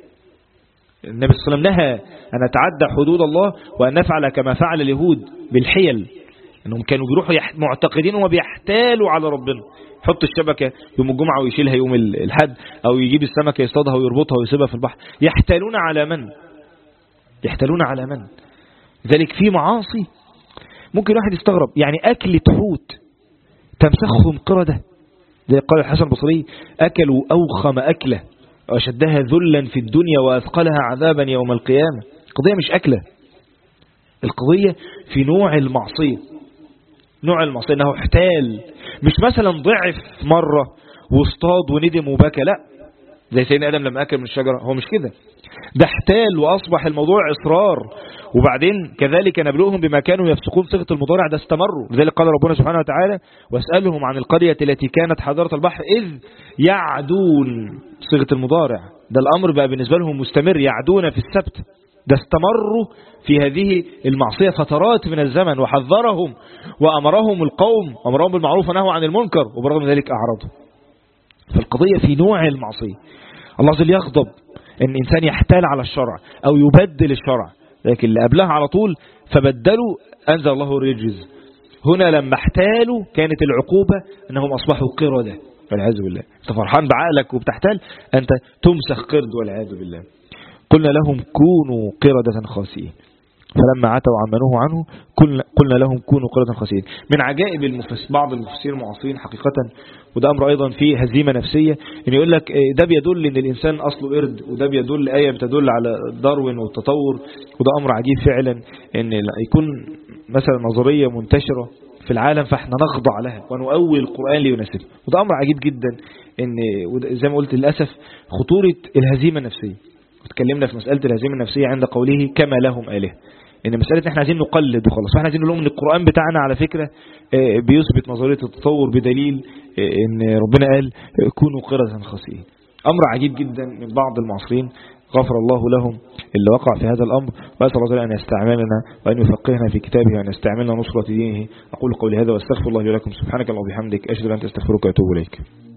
النبي صلى الله عليه وسلم نهى أن نتعدى حدود الله وأن نفعل كما فعل اليهود بالحيل، أنهم كانوا بيروحوا معتقدين وبيحتالوا على ربنا. يحط الشبكة يوم الجمعة ويشيلها يوم الحد، أو يجيب السمكة يصطادها ويربطها ويسيبها في البحر. يحتالون على من؟ يحتالون على من؟ ذلك في معاصي ممكن واحد يستغرب، يعني أكل حوت تمسخهم قردة. زي قال الحسن البصري أكلوا أوخم أكله وأشدها ذلا في الدنيا وأثقلها عذابا يوم القيامة. القضية مش أكله، القضية في نوع المعصية. نوع المعصية أنه احتال، مش مثلا ضعف مرة واصطاد وندم وبكى، لا زي سيدنا آدم لما أكل من الشجرة، هو مش كده، ده احتال وأصبح الموضوع إصرار. وبعدين كذلك نبلوهم بما كانوا يفسقون، صيغة المضارع ده استمروا. لذلك قال ربنا سبحانه وتعالى واسألهم عن القرية التي كانت حاضرة البحر إذ يعدون، صيغة المضارع ده الأمر بقى بالنسبة لهم مستمر، يعدون في السبت. ده استمروا في هذه المعصية فترات من الزمن، وحذرهم وأمرهم القوم، أمرهم بالمعروف ونهوا عن المنكر، وبرغم ذلك أعرضوا. فالقضية في نوع المعصية. الله عز وجل يغضب أن إنسان يحتال على الشرع أو يبدل الشرع، لكن اللي قبلها على طول فبدلوا أنزل الله الرجز. هنا لما احتالوا كانت العقوبة أنهم أصبحوا قردة والعياذ بالله. أنت فرحان بعقلك وبتحتال، أنت تمسخ قرد والعياذ بالله. قلنا لهم كونوا قردة خاسئين. فلما عتوا عمنوه عنه قلنا لهم كونوا قردة خاسئين. من عجائب بعض المفسرين المعاصرين حقيقة، وده أمر أيضا فيه هزيمة نفسية، إن يقول لك ده بيدل إن الإنسان أصله قرد، وده بيدل آية بتدل على داروين والتطور، وده أمر عجيب فعلا إن يكون مثلا نظرية منتشرة في العالم فاحنا نخضع لها ونؤول القرآن ليناسبه، وده أمر عجيب جدا. إن زي ما قلت للأسف خطورة الهزيمة النفسية، وتكلمنا في مسألة الهزيمة النفسية عند قوله كما لهم آلهة، إن مسألة احنا عايزين نقلد وخلاص، احنا عايزين نقول لهم إن القرآن بتاعنا على فكرة بيثبت نظرية التطور بدليل إن ربنا قال كونوا قردة خاسئين. أمر عجيب جدا من بعض المعاصرين، غفر الله لهم اللي وقع في هذا الأمر، وأسأل الله أن يستعملنا وأن يفقهنا في كتابه وأن يستعملنا نصرة دينه. أقول قولي هذا واستغفر الله لي ولكم. سبحانك اللهم وبحمدك، أشهد أن لا إله إلا أنت، أستغفرك وأتوب إليك.